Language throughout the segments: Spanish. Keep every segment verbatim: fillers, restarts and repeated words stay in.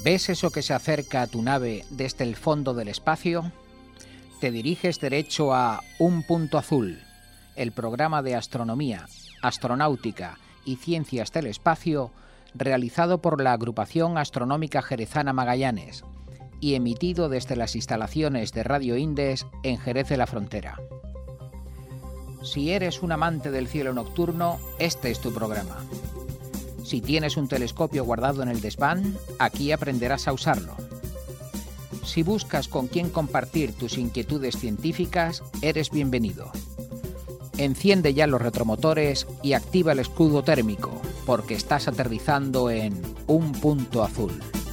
¿Ves eso que se acerca a tu nave desde el fondo del espacio? Te diriges derecho a Un Punto Azul, el programa de astronomía, astronáutica y ciencias del espacio realizado por la Agrupación Astronómica Jerezana Magallanes y emitido desde las instalaciones de Radio Indes en Jerez de la Frontera. Si eres un amante del cielo nocturno, este es tu programa. Si tienes un telescopio guardado en el desván, aquí aprenderás a usarlo. Si buscas con quién compartir tus inquietudes científicas, eres bienvenido. Enciende ya los retromotores y activa el escudo térmico, porque estás aterrizando en Un Punto Azul.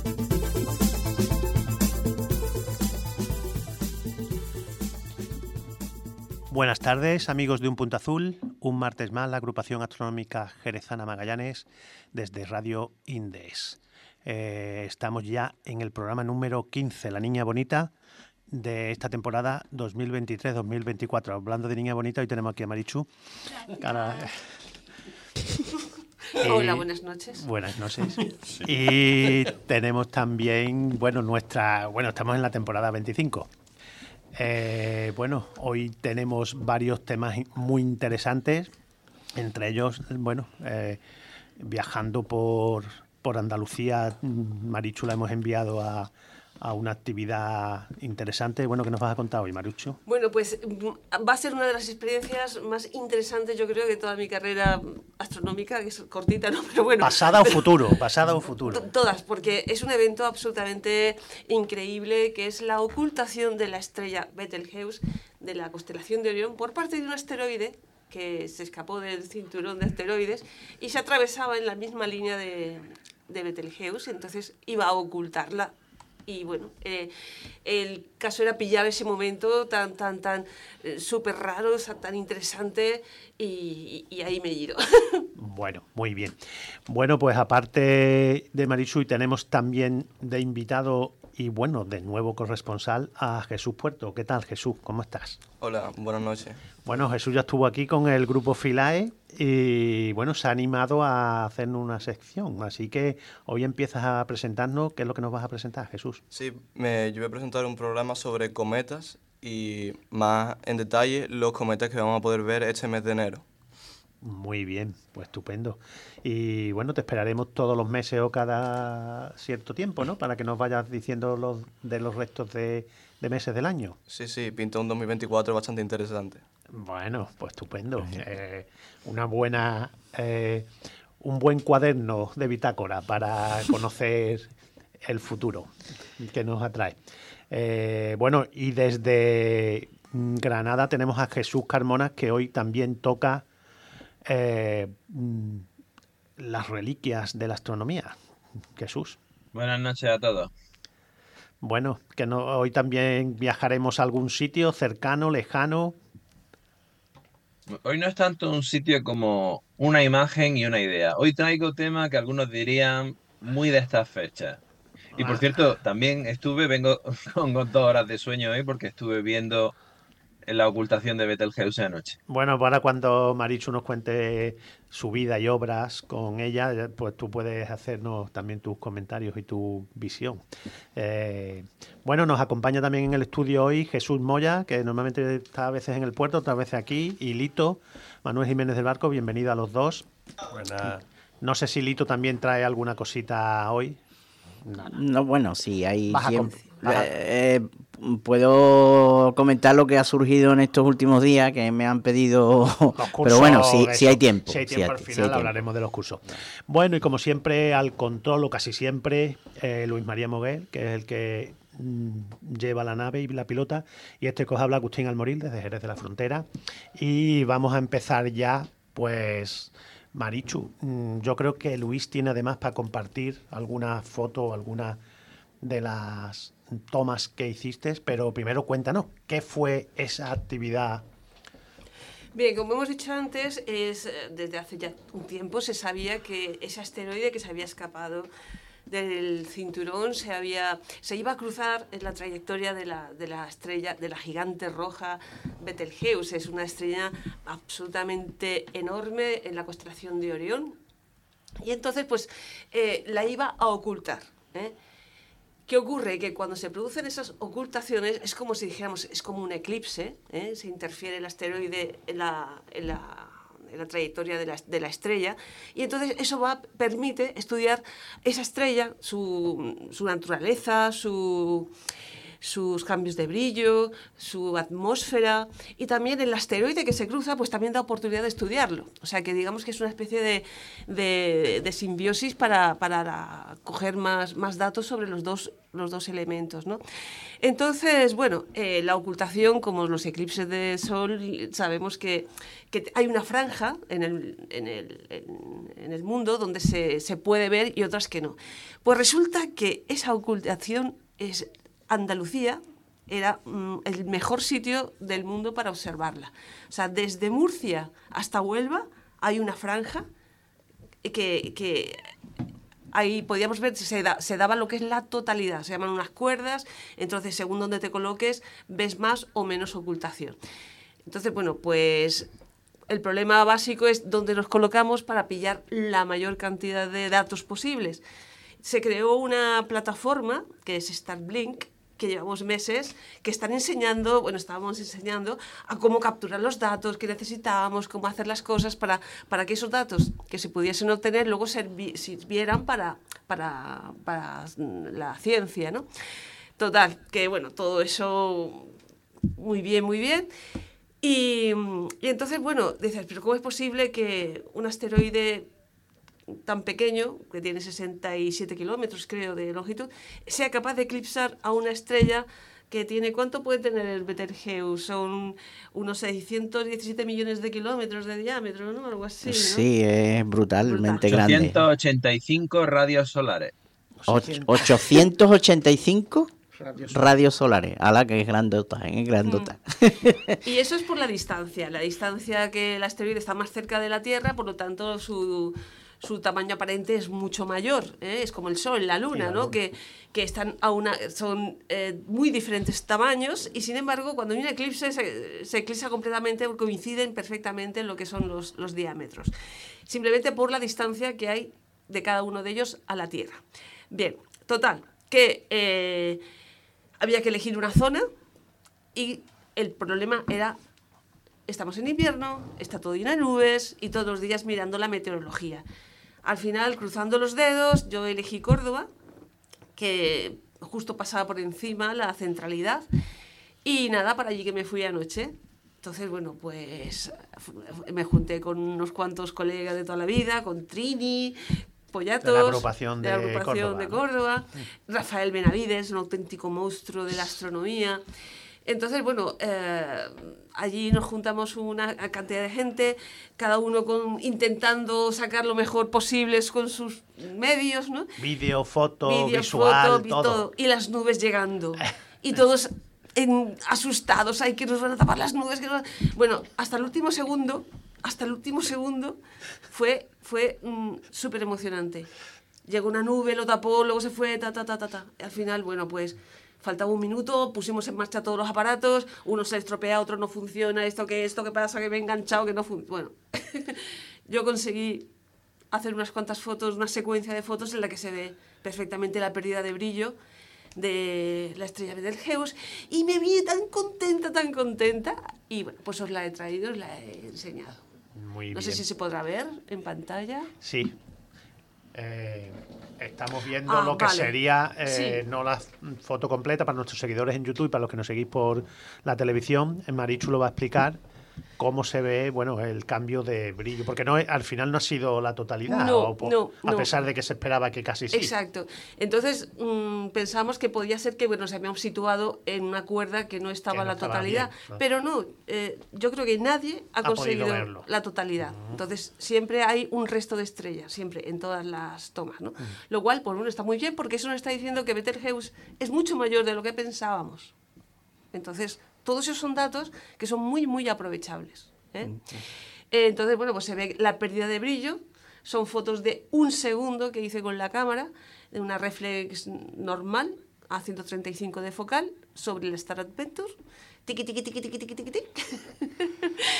Buenas tardes, amigos de Un Punto Azul. Un martes más, la Agrupación Astronómica Jerezana Magallanes desde Radio Indes. Eh, estamos ya en el programa número quince, La Niña Bonita, de esta temporada dos mil veintitrés dos mil veinticuatro. Hablando de Niña Bonita, hoy tenemos aquí a Marichu. Cara... eh, Hola, buenas noches. Buenas noches. Sí. Y tenemos también, bueno, nuestra, bueno, estamos en la temporada veinticinco. Eh, bueno, hoy tenemos varios temas muy interesantes, entre ellos, bueno, eh, viajando por, por Andalucía, Marichu la hemos enviado a, a una actividad interesante. Bueno, ¿qué nos vas a contar hoy, Marichu? Bueno, pues va a ser una de las experiencias más interesantes, yo creo, de toda mi carrera astronómica, que es cortita, ¿no? Pero bueno. Pasada pero, o futuro, pasada o futuro. Todas, porque es un evento absolutamente increíble, que es la ocultación de la estrella Betelgeuse de la constelación de Orión por parte de un asteroide que se escapó del cinturón de asteroides y se atravesaba en la misma línea de, de Betelgeuse, entonces iba a ocultarla. Y bueno, eh, el caso era pillar ese momento tan, tan, tan eh, súper raro, tan interesante, y, y ahí me he ido. Bueno, muy bien. Bueno, pues aparte de Marichu, tenemos también de invitado y bueno, de nuevo corresponsal a Jesús Puerto. ¿Qué tal, Jesús? ¿Cómo estás? Hola, buenas noches. Bueno, Jesús ya estuvo aquí con el grupo Philae y bueno, se ha animado a hacernos una sección. Así que hoy empiezas a presentarnos. ¿Qué es lo que nos vas a presentar, Jesús? Sí, me, yo voy a presentar un programa sobre cometas y más en detalle los cometas que vamos a poder ver este mes de enero. Muy bien, pues estupendo. Y bueno, te esperaremos todos los meses o cada cierto tiempo, ¿no? Para que nos vayas diciendo los de los restos de, de meses del año. Sí, sí, pinta un dos mil veinticuatro bastante interesante. Bueno, pues estupendo. Eh, una buena, eh, un buen cuaderno de bitácora para conocer el futuro que nos atrae. Eh, bueno, y desde Granada tenemos a Jesús Carmona, que hoy también toca Eh, las reliquias de la astronomía. Jesús. Buenas noches a todos. Bueno, que no, hoy también viajaremos a algún sitio cercano, lejano. Hoy no es tanto un sitio como una imagen y una idea. Hoy traigo tema que algunos dirían muy de estas fechas. Y por cierto, también estuve, vengo con dos horas de sueño hoy porque estuve viendo en la ocultación de Betelgeuse anoche. Bueno, para cuando Marichu nos cuente su vida y obras con ella, pues tú puedes hacernos también tus comentarios y tu visión. Eh, bueno, nos acompaña también en el estudio hoy Jesús Moya, que normalmente está a veces en el puerto, otras veces aquí, y Lito, Manuel Jiménez del Barco, bienvenido a los dos. Buenas. No sé si Lito también trae alguna cosita hoy. No, no, bueno, sí, hay siempre, con, eh, eh, puedo comentar lo que ha surgido en estos últimos días, que me han pedido, cursos, pero bueno, sí, sí hay tiempo. Si hay tiempo, sí, al sí final hablaremos de los cursos. Bueno, y como siempre, al control, o casi siempre, eh, Luis María Moguel, que es el que mm, lleva la nave y la pilota, y este que os habla Agustín Almoril, desde Jerez de la Frontera, y vamos a empezar ya, pues... Marichu, yo creo que Luis tiene además para compartir alguna foto o alguna de las tomas que hiciste, pero primero cuéntanos, ¿qué fue esa actividad? Bien, como hemos dicho antes, es, desde hace ya un tiempo se sabía que ese asteroide que se había escapado del cinturón se había se iba a cruzar en la trayectoria de la, de la estrella, de la gigante roja Betelgeuse. Es una estrella absolutamente enorme en la constelación de Orión. Y entonces, pues, eh, la iba a ocultar, ¿eh? ¿Qué ocurre? Que cuando se producen esas ocultaciones es como si dijéramos, es como un eclipse, ¿eh? Se interfiere el asteroide en la, en la, en la trayectoria de la, de la estrella, y entonces eso va, permite estudiar esa estrella, su, su naturaleza, su... sus cambios de brillo, su atmósfera, y también el asteroide que se cruza, pues también da oportunidad de estudiarlo. O sea que digamos que es una especie de, de, de simbiosis para, para coger más, más datos sobre los dos, los dos elementos, ¿no? Entonces, bueno, eh, la ocultación, como los eclipses de sol, sabemos que, que hay una franja en el, en el, en, en el mundo donde se, se puede ver y otras que no. Pues resulta que esa ocultación es... Andalucía era mm, el mejor sitio del mundo para observarla. O sea, desde Murcia hasta Huelva hay una franja que, que ahí podíamos ver, se, da, se daba lo que es la totalidad, se llaman unas cuerdas, entonces según donde te coloques ves más o menos ocultación. Entonces, bueno, pues el problema básico es dónde nos colocamos para pillar la mayor cantidad de datos posibles. Se creó una plataforma que es Starblink, que llevamos meses, que están enseñando, bueno, estábamos enseñando a cómo capturar los datos que necesitábamos, cómo hacer las cosas para, para que esos datos que se pudiesen obtener luego servi- sirvieran para, para, para la ciencia, ¿no? Total, que bueno, todo eso muy bien, muy bien. Y, y entonces, bueno, dices, pero ¿cómo es posible que un asteroide tan pequeño, que tiene sesenta y siete kilómetros, creo, de longitud, sea capaz de eclipsar a una estrella que tiene... ¿Cuánto puede tener el Betelgeuse? Son unos seiscientos diecisiete millones de kilómetros de diámetro, ¿no? Algo así, ¿no? Sí, es brutalmente Brutal. grande. ochocientos ochenta y cinco radios solares. Och- ochocientos ochenta y cinco radios solares. A la que es grandota, ¿eh? Es grandota. Mm. Y eso es por la distancia. La distancia que el asteroide está más cerca de la Tierra, por lo tanto, su... su tamaño aparente es mucho mayor, ¿eh? Es como el Sol, la Luna, Sí, la ¿no? Luna. Que, que están a una, son eh, muy diferentes tamaños y, sin embargo, cuando hay un eclipse se, se eclipsa completamente, coinciden perfectamente en lo que son los, los diámetros, simplemente por la distancia que hay de cada uno de ellos a la Tierra. Bien, total, que eh, había que elegir una zona y el problema era... Estamos en invierno, está todo lleno de nubes y todos los días mirando la meteorología. Al final, cruzando los dedos, yo elegí Córdoba, que justo pasaba por encima la centralidad, y nada, para allí que me fui anoche. Entonces, bueno, pues me junté con unos cuantos colegas de toda la vida, con Trini, Pollatos, De la agrupación de la agrupación Córdoba, de ¿no? Córdoba, Rafael Benavides, un auténtico monstruo de la astronomía. Entonces, bueno, eh, allí nos juntamos una cantidad de gente, cada uno con, intentando sacar lo mejor posible con sus medios, ¿no? Vídeo, foto, Vídeo, visual, foto, vi- todo. Y las nubes llegando. Y todos en- asustados, ay, que nos van a tapar las nubes. Que nos... Bueno, hasta el último segundo, hasta el último segundo, fue, fue mm, súper emocionante. Llegó una nube, lo tapó, luego se fue, ta, ta, ta, ta, ta. Y al final, bueno, pues... Faltaba un minuto, pusimos en marcha todos los aparatos, uno se estropea, otro no funciona, esto que esto que pasa, que me he enganchado, que no funciona. Bueno, yo conseguí hacer unas cuantas fotos, una secuencia de fotos en la que se ve perfectamente la pérdida de brillo de la estrella Betelgeuse y me vi tan contenta, tan contenta, y bueno, pues os la he traído, os la he enseñado. Muy No bien. sé si se podrá ver en pantalla. Sí. Eh, estamos viendo Ah, lo que vale. sería, eh, Sí. no la foto completa para nuestros seguidores en YouTube y para los que nos seguís por la televisión. Marichu lo va a explicar cómo se ve, bueno, el cambio de brillo, porque no es- al final no ha sido la totalidad, No, o po- no, a no. pesar de que se esperaba que casi sí. Exacto. Entonces mmm, pensamos que podía ser que bueno, nos habíamos situado en una cuerda que no estaba Que no la estaba totalidad, bien, ¿no? pero no, eh, yo creo que nadie ha, Ha podido conseguido verlo. la totalidad. Entonces siempre hay un resto de estrellas, siempre, en todas las tomas, ¿no? Lo cual, por uno, está muy bien porque eso nos está diciendo que Betelgeuse es mucho mayor de lo que pensábamos. Entonces, todos esos son datos que son muy, muy aprovechables, ¿eh? Eh, Entonces, bueno, pues se ve la pérdida de brillo. Son fotos de un segundo que hice con la cámara, de una reflex normal a ciento treinta y cinco de focal sobre el Star Adventure. Tiqui, tiqui, tiqui, tiqui, tiqui, tiqui, tiqui.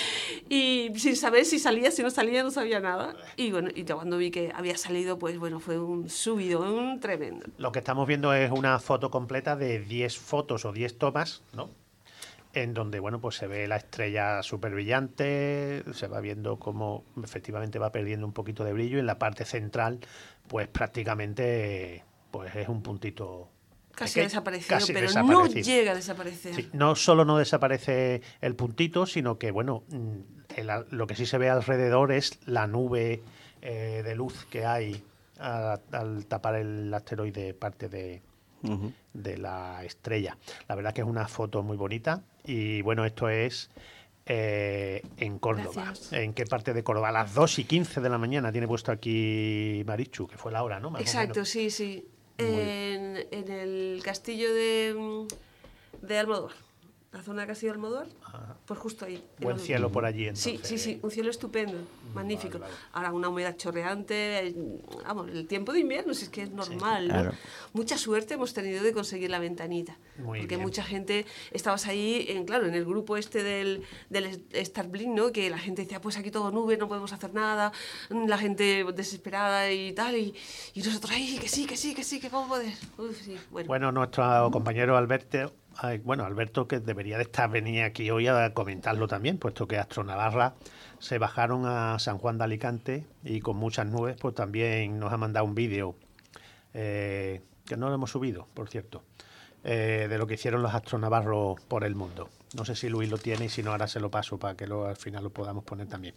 y sin saber si salía, si no salía, no sabía nada. Y bueno, y yo cuando vi que había salido, pues bueno, fue un subidón tremendo. Lo que estamos viendo es una foto completa de diez fotos o diez tomas, ¿no? En donde, bueno, pues se ve la estrella súper brillante, se va viendo cómo efectivamente va perdiendo un poquito de brillo, y en la parte central, pues prácticamente pues es un puntito... Casi desaparecido, casi pero desaparecido. no llega a desaparecer. Sí, no solo no desaparece el puntito, sino que, bueno, el, lo que sí se ve alrededor es la nube eh, de luz que hay a, al tapar el asteroide parte de... Uh-huh. de la estrella. La verdad que es una foto muy bonita y bueno, esto es eh, en Córdoba. Gracias. ¿En qué parte de Córdoba? A las dos y quince de la mañana tiene puesto aquí Marichu, que fue la hora, ¿no? Más Exacto, sí, sí. En, en el castillo de, de Almodóvar. La zona de Castillo de Almodóvar, ah, pues justo ahí. Buen cielo por allí, entonces. Sí, sí, sí, un cielo estupendo, magnífico. Vale, vale. Ahora una humedad chorreante, vamos, el tiempo de invierno, si es que es normal, sí, claro. ¿no? Mucha suerte hemos tenido de conseguir la ventanita, muy porque bien. Mucha gente, estabas ahí, en, claro, en el grupo este del, del Starblink, ¿no? Que la gente decía, pues aquí todo nube, no podemos hacer nada, la gente desesperada y tal, y, y nosotros ahí, que sí, que sí, que sí, que vamos a poder. Uf, sí, bueno. bueno, nuestro compañero Alberto... Ay, bueno, Alberto, que debería de estar venir aquí hoy a comentarlo también, puesto que Astronavarra se bajaron a San Juan de Alicante y con muchas nubes, pues también nos ha mandado un vídeo, eh, que no lo hemos subido, por cierto, eh, de lo que hicieron los astronavarros por el mundo. No sé si Luis lo tiene y si no, ahora se lo paso para que lo, al final lo podamos poner también.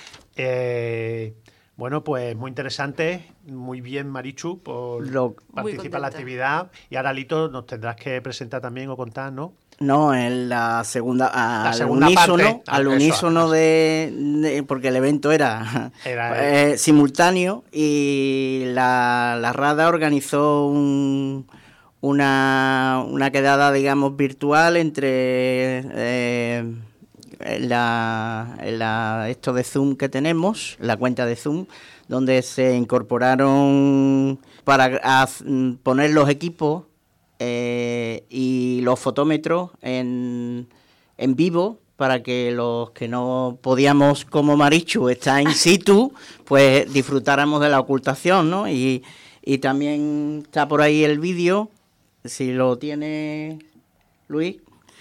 Eh... Bueno, pues muy interesante, muy bien Marichu por Lo, participar en la actividad. Y ahora, Lito, nos tendrás que presentar también o contar, ¿no? No, en la segunda, la al segunda unísono, parte, al eso, unísono eso. De, de, porque el evento era, era eh, simultáneo y la, la RADA organizó un, una, una quedada, digamos, virtual entre... Eh, La, la, esto de Zoom que tenemos, la cuenta de Zoom, donde se incorporaron para a, poner los equipos eh, y los fotómetros en, en vivo, para que los que no podíamos, como Marichu, estar in situ, pues disfrutáramos de la ocultación, ¿no? Y, y también está por ahí el vídeo, si lo tiene Luis.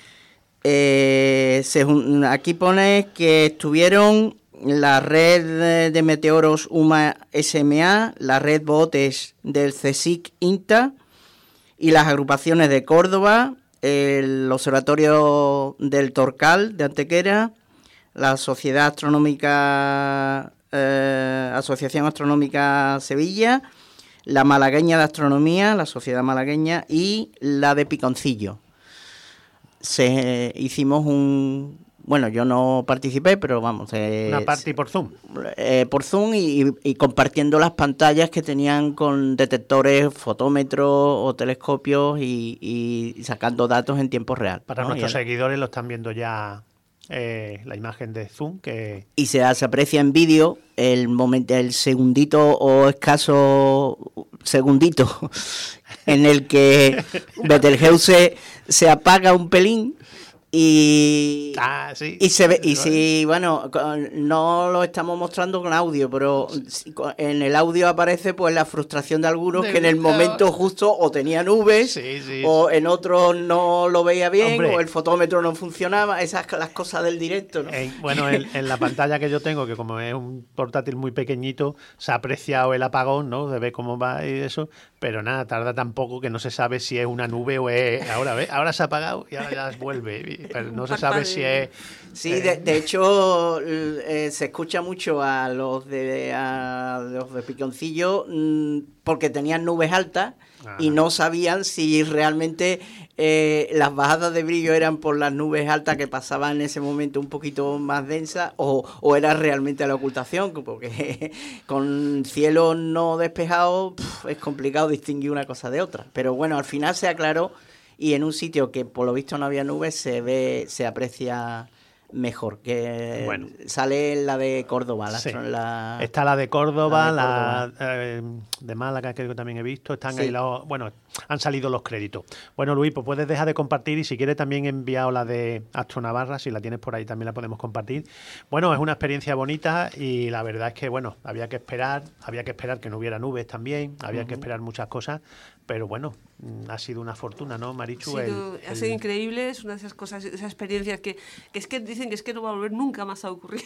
Eh, se, aquí pone que estuvieron la red de, de meteoros U M A S M A, la red Botes del CSIC INTA y las agrupaciones de Córdoba, el Observatorio del Torcal de Antequera, la Sociedad Astronómica, eh, Asociación Astronómica Sevilla, la Malagueña de Astronomía, la Sociedad Malagueña y la de Piconcillo. Se hicimos un bueno yo no participé pero vamos eh, una party por Zoom eh, por Zoom y, y compartiendo las pantallas que tenían con detectores, fotómetros o telescopios y, y sacando datos en tiempo real para ¿no? nuestros seguidores lo están viendo ya eh, la imagen de Zoom que y se, se aprecia en vídeo el momento el segundito o escaso segundito en el que Betelgeuse se apaga un pelín y, ah, sí. y se ve y si bueno no lo estamos mostrando con audio, pero en el audio aparece pues la frustración de algunos de que en el momento justo o tenía nubes sí, sí. o en otros no lo veía bien. Hombre. O el fotómetro no funcionaba, esas las cosas del directo, ¿no? En, bueno, en, en la pantalla que yo tengo, que como es un portátil muy pequeñito, se ha apreciado el apagón, ¿no? De ver cómo va y eso, pero nada, tarda tan poco que no se sabe si es una nube o es ahora, ¿ves? Ahora se ha apagado y ahora ya vuelve. Pero no se sabe si es... Sí, eh... de, de hecho eh, se escucha mucho a los de a los de Piconcillo mmm, porque tenían nubes altas. Ajá. Y no sabían si realmente eh, las bajadas de brillo eran por las nubes altas que pasaban en ese momento un poquito más densas o, o era realmente la ocultación, porque con cielo no despejado pff, es complicado distinguir una cosa de otra. Pero bueno, al final se aclaró y en un sitio que por lo visto no había nubes se ve, se aprecia mejor, que bueno. sale la de Córdoba. La, sí. la, está la de Córdoba, la de, Córdoba. la, eh, de Málaga, creo que también he visto. Están sí. ahí los, bueno, han salido los créditos. Bueno, Luis, pues puedes dejar de compartir y si quieres también he enviado la de Astro Navarra, si la tienes por ahí también la podemos compartir. Bueno, es una experiencia bonita y la verdad es que, bueno, había que esperar, había que esperar que no hubiera nubes también, había uh-huh. que esperar muchas cosas, pero bueno, ha sido una fortuna, ¿no, Marichu? Ha sido, el, el... ha sido increíble, es una de esas cosas, esas experiencias que, que es que dicen que es que no va a volver nunca más a ocurrir.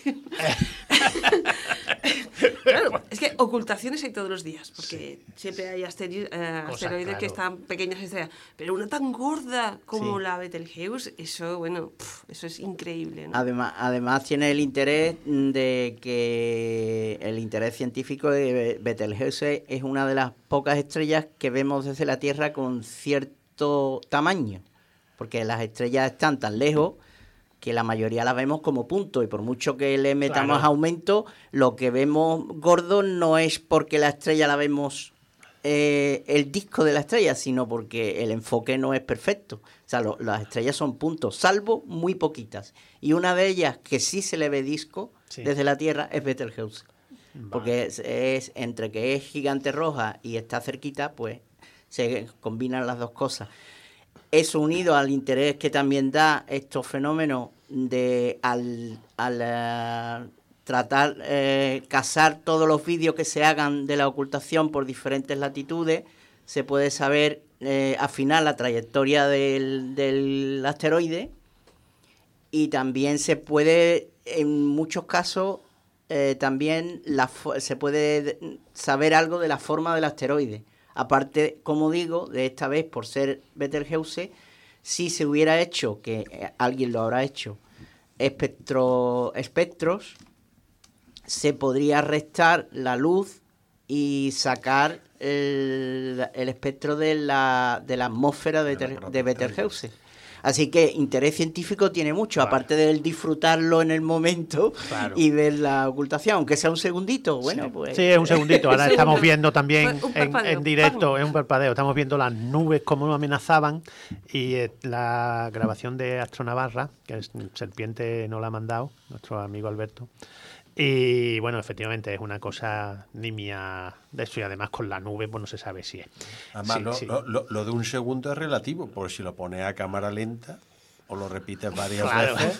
Claro, es que ocultaciones hay todos los días, porque sí. siempre hay asteri- uh, asteroides claro. que están pequeñas estrellas, pero una tan gorda como sí. la Betelgeuse, eso, bueno, pff, eso es increíble, ¿no? Además, además tiene el interés de que el interés científico de Betelgeuse es una de las pocas estrellas que vemos desde la Tierra con cierto tamaño, porque las estrellas están tan lejos que la mayoría las vemos como puntos y por mucho que le metamos claro. aumento, lo que vemos gordo no es porque la estrella la vemos eh, el disco de la estrella, sino porque el enfoque no es perfecto. O sea, lo, las estrellas son puntos, salvo muy poquitas. Y una de ellas que sí se le ve disco sí. desde la Tierra es Betelgeuse. Vale. Porque es, es entre que es gigante roja y está cerquita, pues se combinan las dos cosas. Eso unido al interés que también da estos fenómenos de al, al uh, tratar, eh, cazar todos los vídeos que se hagan de la ocultación por diferentes latitudes, se puede saber eh, afinar la trayectoria del, del asteroide y también se puede, en muchos casos, eh, también la, se puede saber algo de la forma del asteroide. Aparte, como digo, de esta vez, por ser Betelgeuse, si se hubiera hecho, que eh, alguien lo habrá hecho, espectro, espectros, se podría restar la luz y sacar el, el espectro de la, de la atmósfera de, de, de Betelgeuse. Así que interés científico tiene mucho, claro. aparte del disfrutarlo en el momento claro. y ver la ocultación, aunque sea un segundito, bueno, sí. pues... Sí, es un segundito, ahora estamos viendo también en, en directo, es un parpadeo, estamos viendo las nubes como amenazaban y eh, la grabación de Astro Navarra, que es Serpiente no la ha mandado, nuestro amigo Alberto. Y bueno, efectivamente es una cosa nimia de eso y además con la nube pues no se sabe si es. Además, sí, lo, sí. Lo, lo, lo de un segundo es relativo, porque si lo pones a cámara lenta o lo repites varias claro. veces,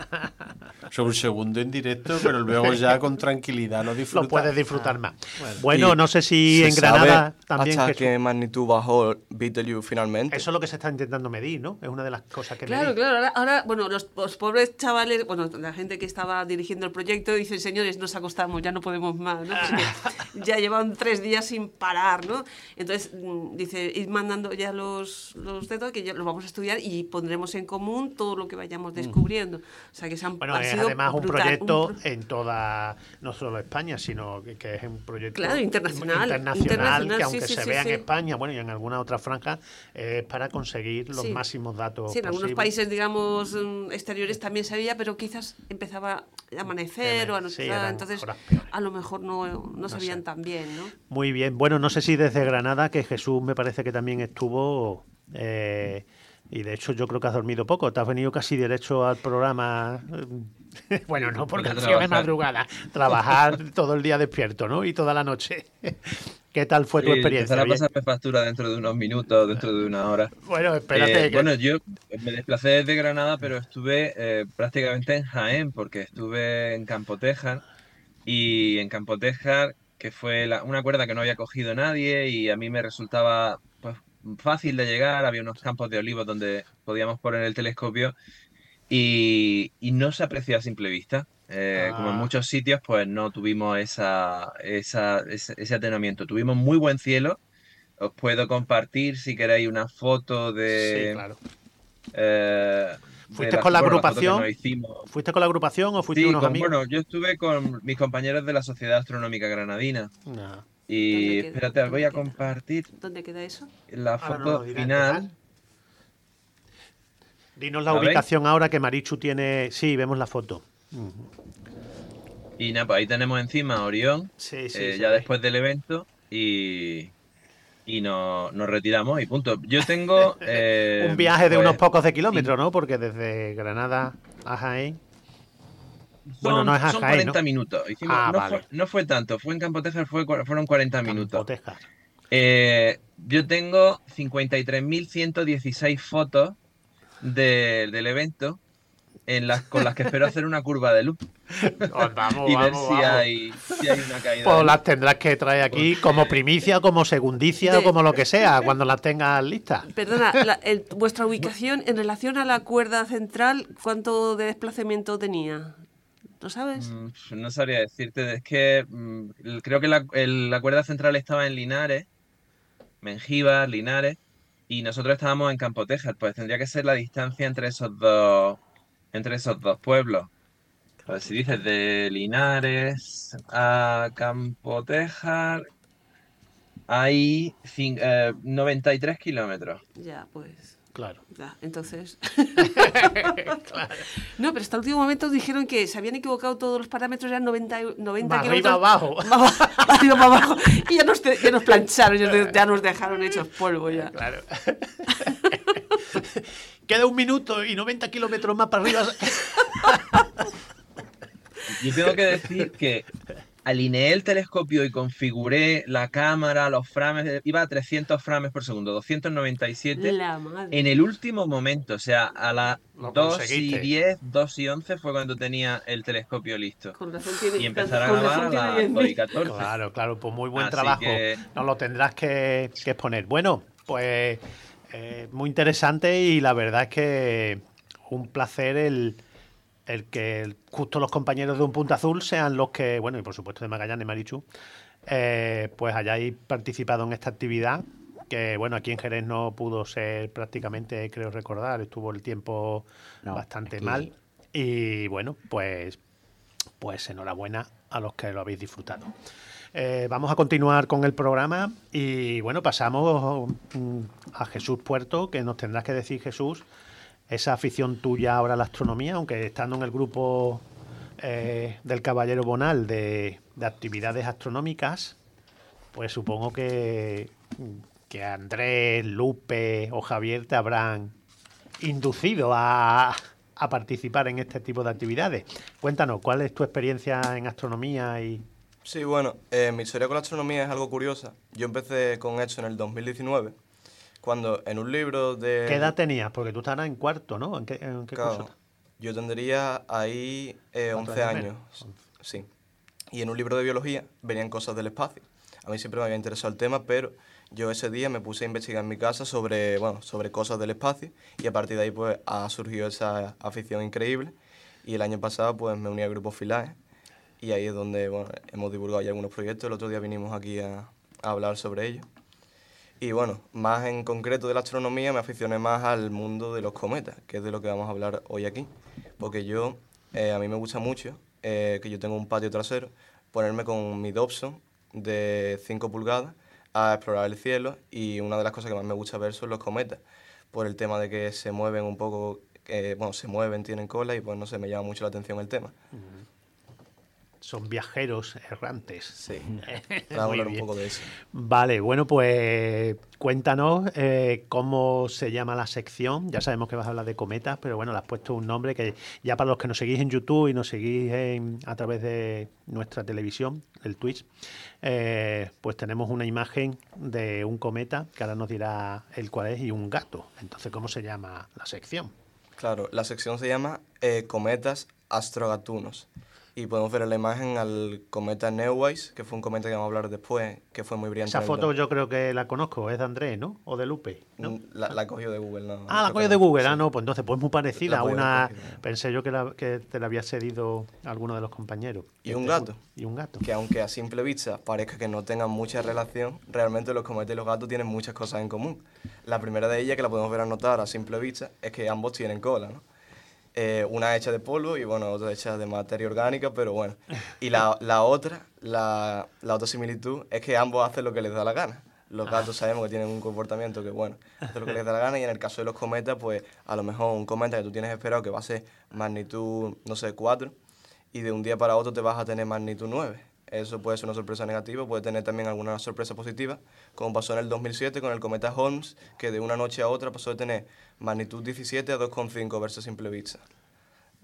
son un segundo en directo, pero luego ya con tranquilidad lo disfrutas. Lo puedes disfrutar más. Bueno, bueno no sé si en Granada también... ¿Hasta que qué magnitud bajó Betelgeuse finalmente? Eso es lo que se está intentando medir, ¿no? Es una de las cosas que Claro, medir. claro. Ahora, ahora bueno, los, los pobres chavales, bueno, la gente que estaba dirigiendo el proyecto dicen, señores, nos acostamos, ya no podemos más, ¿no? Porque ya llevan tres días sin parar, ¿no? Entonces, dice, id mandando ya los, los datos que ya los vamos a estudiar y pondremos en común todo lo que vayamos descubriendo. O sea, que se han Bueno, ha es sido además un brutal, proyecto un pro... en toda, no solo España, sino que, que es un proyecto claro, internacional, internacional, internacional que aunque sí, sí, se sí, vea sí. en España, bueno, y en alguna otra franja, es para conseguir los sí. máximos datos Sí, en posibles. algunos países, digamos, exteriores también se veía, pero quizás empezaba a amanecer sí, o a anochecer, sí, entonces a lo mejor no, no, no se veían sé. tan bien, ¿no? Muy bien. Bueno, no sé si desde Granada, que Jesús me parece que también estuvo... Eh, y de hecho yo creo que has dormido poco, te has venido casi derecho al programa, bueno, no porque ha sido de madrugada, trabajar todo el día despierto, ¿no? Y toda la noche. ¿Qué tal fue sí, tu experiencia? Empezar a pasarme factura dentro de unos minutos, dentro de una hora. Bueno, espérate. Eh, que... Bueno, yo me desplacé desde Granada, pero estuve eh, prácticamente en Jaén, porque estuve en Campotejar, y en Campotejar, que fue la, una cuerda que no había cogido nadie, y a mí me resultaba... pues, fácil de llegar, había unos campos de olivos donde podíamos poner el telescopio y, y no se aprecia a simple vista. Eh, ah. Como en muchos sitios, pues no tuvimos esa, esa, ese, ese atenuamiento. Tuvimos muy buen cielo. Os puedo compartir, si queréis, una foto de... Sí, claro. Eh, ¿Fuiste con la agrupación? ¿Fuiste con la agrupación o fuiste sí, unos con, amigos? Bueno, yo estuve con mis compañeros de la Sociedad Astronómica Granadina. No. Y espérate, voy a compartir. ¿Dónde queda eso? La foto no, final. Dinos la ubicación ahora que Marichu tiene. Sí, vemos la foto. Uh-huh. Y nada, pues ahí tenemos encima Orión, sí, sí, eh, sí, ya sí. después del evento, y, y nos, nos retiramos y punto. Yo tengo... Eh, un viaje de pues, unos pocos de kilómetros, ¿no? Porque desde Granada a Jaén... Son, Bueno, no es a son Jaén, cuarenta ¿no? minutos. Hicimos, Ah, no, vale. fue, no fue tanto, fue en Campo Tejas, fue, fueron cuarenta minutos. Campo Tejas. Eh, yo tengo cincuenta y tres mil ciento dieciséis fotos de- del evento en las, con las que espero hacer una curva de luz Oh, vamos, y ver vamos, si vamos. hay, si hay una caída de Pues luz. las tendrás que traer aquí como primicia, como segundicia De- o como lo que sea, cuando las tengas listas. Perdona, la- el- vuestra ubicación en relación a la cuerda central, ¿cuánto de desplazamiento tenía? ¿Lo sabes? Mm, No sabría decirte, es que mm, el- creo que la, el- la cuerda central estaba en Linares, Mengíbar, Linares, y nosotros estábamos en Campo Tejas, pues tendría que ser la distancia entre esos dos, entre esos dos pueblos. A ver, si dices de Linares a Campo Tejas, hay cin- eh, noventa y tres kilómetros. Ya, pues. Claro. Ya, entonces. No, pero hasta el último momento dijeron que se habían equivocado todos los parámetros, eran noventa, y- noventa Más kilómetros. arriba, abajo. Más arriba, para abajo. Y ya nos, te- ya nos plancharon, ya, ya nos dejaron hechos polvo ya. Claro. Queda un minuto y noventa kilómetros más para arriba. Yo tengo que decir que alineé el telescopio y configuré la cámara, los frames, iba a trescientos frames por segundo, doscientos noventa y siete. La madre. En el último momento, o sea, a las Lo dos y conseguiste. diez, dos y once fue cuando tenía el telescopio listo. Con razón tiene, Y empezar a con grabar a razón tiene las diez dos y mil. catorce. Claro, claro, pues muy buen Así trabajo. que- Nos lo tendrás que, que exponer. Bueno, pues eh, muy interesante y la verdad es que un placer el, el que justo los compañeros de Un Punto Azul sean los que, bueno, y por supuesto de Magallanes, Marichu, eh, pues hayáis participado en esta actividad que, bueno, aquí en Jerez no pudo ser prácticamente, creo recordar, estuvo el tiempo No, bastante aquí- mal y, bueno, pues, pues enhorabuena a los que lo habéis disfrutado. Eh, vamos a continuar con el programa y bueno, pasamos mm, a Jesús Puerto, que nos tendrás que decir, Jesús, esa afición tuya ahora a la astronomía, aunque estando en el grupo eh, del Caballero Bonal de, de actividades astronómicas, pues supongo que, que Andrés, Lupe o Javier te habrán inducido a, a participar en este tipo de actividades. Cuéntanos, ¿cuál es tu experiencia en astronomía y... Sí, bueno, eh, mi historia con la astronomía es algo curiosa. Yo empecé con esto en el dos mil diecinueve, cuando en un libro de... ¿Qué edad tenías? Porque tú estarás en cuarto, ¿no? ¿En qué, en qué Claro, curso? yo tendría ahí eh, Cuatro once años años. menos. Sí. Y en un libro de biología venían cosas del espacio. A mí siempre me había interesado el tema, pero yo ese día me puse a investigar en mi casa sobre, bueno, sobre cosas del espacio y a partir de ahí pues ha surgido esa afición increíble. Y el año pasado pues me uní al grupo Philae y ahí es donde bueno, hemos divulgado ya algunos proyectos. El otro día vinimos aquí a, a hablar sobre ellos. Y bueno, más en concreto de la astronomía me aficioné más al mundo de los cometas, que es de lo que vamos a hablar hoy aquí. Porque yo, eh, a mí me gusta mucho, eh, que yo tengo un patio trasero, ponerme con mi Dobson de cinco pulgadas a explorar el cielo y una de las cosas que más me gusta ver son los cometas, por el tema de que se mueven un poco, eh, bueno, se mueven, tienen cola y pues no sé, me llama mucho la atención el tema. Son viajeros errantes. Sí, Muy para hablar un bien. poco de eso. Vale, bueno, pues cuéntanos eh, cómo se llama la sección. Ya sabemos que vas a hablar de cometas, pero bueno, le has puesto un nombre que ya para los que nos seguís en YouTube y nos seguís en- a través de nuestra televisión, el Twitch, eh, pues tenemos una imagen de un cometa, que ahora nos dirá el cuál es, y un gato. Entonces, ¿cómo se llama la sección? Claro, la sección se llama eh, Cometas Astrogatunos. Y podemos ver en la imagen al cometa Neowise, que fue un cometa que vamos a hablar después, que fue muy brillante. Esa en el foto do- yo creo que la conozco, es de Andrés, ¿no? O de Lupe, ¿no? Mm, La, la cogió de Google, ¿no? Ah, la Creo coño que de no. Google. Sí. Ah, no, pues entonces, pues muy parecida La a podía una... haber cogido. Pensé yo que, la- que te la había cedido alguno de los compañeros. Y un Este, gato. Y un gato. Que aunque a simple vista parezca que no tengan mucha relación, realmente los cometas y los gatos tienen muchas cosas en común. La primera de ellas, que la podemos ver anotar a simple vista, es que ambos tienen cola, ¿no? Eh, una hecha de polvo y bueno, otra hecha de materia orgánica, pero bueno. Y la, la otra, la, la otra similitud, es que ambos hacen lo que les da la gana. Los gatos sabemos que tienen un comportamiento que, bueno, hace lo que les da la gana y en el caso de los cometas, pues a lo mejor un cometa que tú tienes esperado que va a ser magnitud, no sé, cuatro, y de un día para otro te vas a tener magnitud nueve. Eso puede ser una sorpresa negativa, puede tener también alguna sorpresa positiva, como pasó en el dos mil siete con el cometa Holmes, que de una noche a otra pasó de tener magnitud diecisiete a dos coma cinco versus simple vista.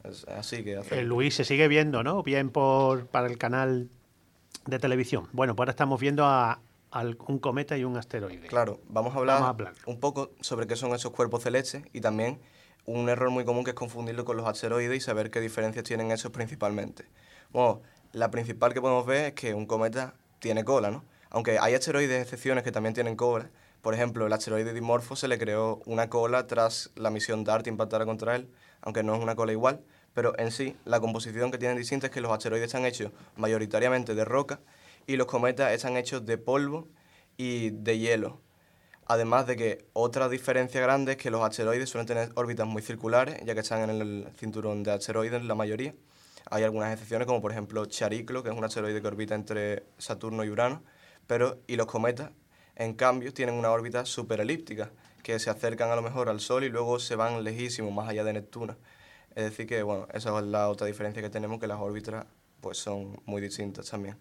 es así que hace. Eh, Luis, se sigue viendo, ¿no? Bien por para el canal de televisión. Bueno, pues ahora estamos viendo a, a un cometa y un asteroide. Claro, vamos a, hablar vamos a hablar un poco sobre qué son esos cuerpos celestes y también un error muy común que es confundirlo con los asteroides y saber qué diferencias tienen esos principalmente. Bueno, la principal que podemos ver es que un cometa tiene cola, ¿no? Aunque hay asteroides excepciones que también tienen cola. Por ejemplo, el asteroide Dimorfo se le creó una cola tras la misión DART impactara contra él, aunque no es una cola igual, pero en sí la composición que tienen distinta es que los asteroides están hechos mayoritariamente de roca y los cometas están hechos de polvo y de hielo. Además de que otra diferencia grande es que los asteroides suelen tener órbitas muy circulares, ya que están en el cinturón de asteroides la mayoría. Hay algunas excepciones, como por ejemplo Chariclo, que es un asteroide que orbita entre Saturno y Urano, pero y los cometas, en cambio, tienen una órbita superelíptica, que se acercan a lo mejor al Sol y luego se van lejísimos, más allá de Neptuno. Es decir que, bueno, esa es la otra diferencia que tenemos, que las órbitas pues son muy distintas también.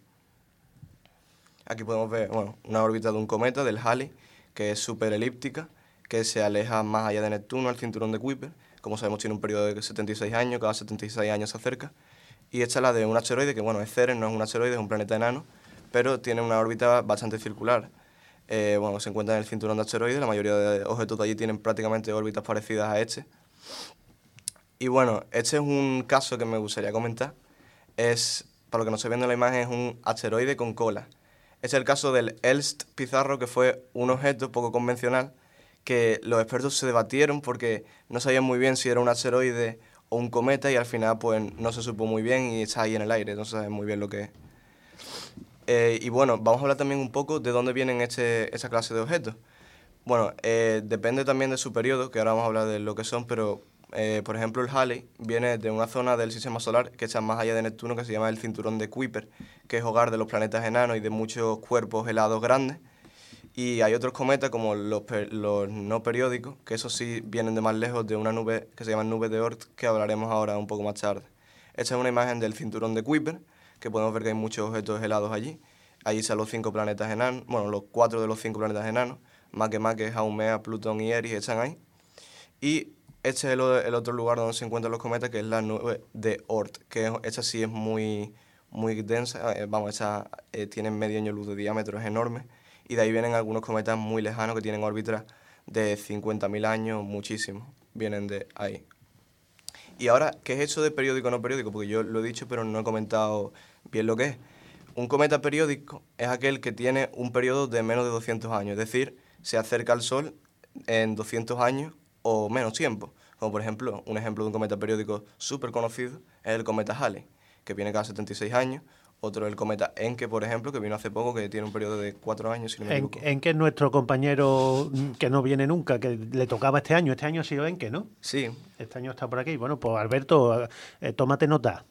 Aquí podemos ver, bueno, una órbita de un cometa, del Halley, que es superelíptica, que se aleja más allá de Neptuno, al cinturón de Kuiper. Como sabemos, tiene un periodo de setenta y seis años, cada setenta y seis años se acerca. Y esta es la de un asteroide, que bueno, es Ceres, no es un asteroide, es un planeta enano, pero tiene una órbita bastante circular. Eh, bueno, se encuentra en el cinturón de asteroides, la mayoría de objetos de allí tienen prácticamente órbitas parecidas a este. Y bueno, este es un caso que me gustaría comentar. Es, para lo que no se ve en la imagen, es un asteroide con cola. Este es el caso del Elst Pizarro, que fue un objeto poco convencional que los expertos se debatieron porque no sabían muy bien si era un asteroide o un cometa y al final pues no se supo muy bien y está ahí en el aire, no se sabe muy bien lo que es. Eh, y bueno, vamos a hablar también un poco de dónde vienen este, esta clase de objetos. Bueno, eh, depende también de su periodo, que ahora vamos a hablar de lo que son, pero eh, por ejemplo el Halley viene de una zona del sistema solar que está más allá de Neptuno, que se llama el cinturón de Kuiper, que es hogar de los planetas enanos y de muchos cuerpos helados grandes. Y hay otros cometas como los, los no periódicos, que esos sí vienen de más lejos, de una nube que se llama nube de Oort, que hablaremos ahora un poco más tarde. Esta es una imagen del cinturón de Kuiper, que podemos ver que hay muchos objetos helados allí. Allí están los cinco planetas enanos, bueno, los cuatro de los cinco planetas enanos, Makemake, Haumea, Plutón y Eris están ahí. Y este es el, el otro lugar donde se encuentran los cometas, que es la nube de Oort, que esta sí es muy, muy densa, eh, vamos, esta eh, tiene medio año luz de diámetro, es enorme, y de ahí vienen algunos cometas muy lejanos que tienen órbitas de cincuenta mil años, muchísimos, vienen de ahí. Y ahora, ¿qué es eso de periódico o no periódico? Porque yo lo he dicho, pero no he comentado bien lo que es. Un cometa periódico es aquel que tiene un periodo de menos de doscientos años, es decir, se acerca al Sol en doscientos años o menos tiempo. Como por ejemplo, un ejemplo de un cometa periódico súper conocido es el cometa Halley, que viene cada setenta y seis años. Otro es el cometa Encke, por ejemplo, que vino hace poco, que tiene un periodo de cuatro años, si no me equivoco. Encke es nuestro compañero que no viene nunca, que le tocaba este año. Este año ha sido Encke, ¿no? Sí. Este año está por aquí. Bueno, pues Alberto, eh, tómate nota.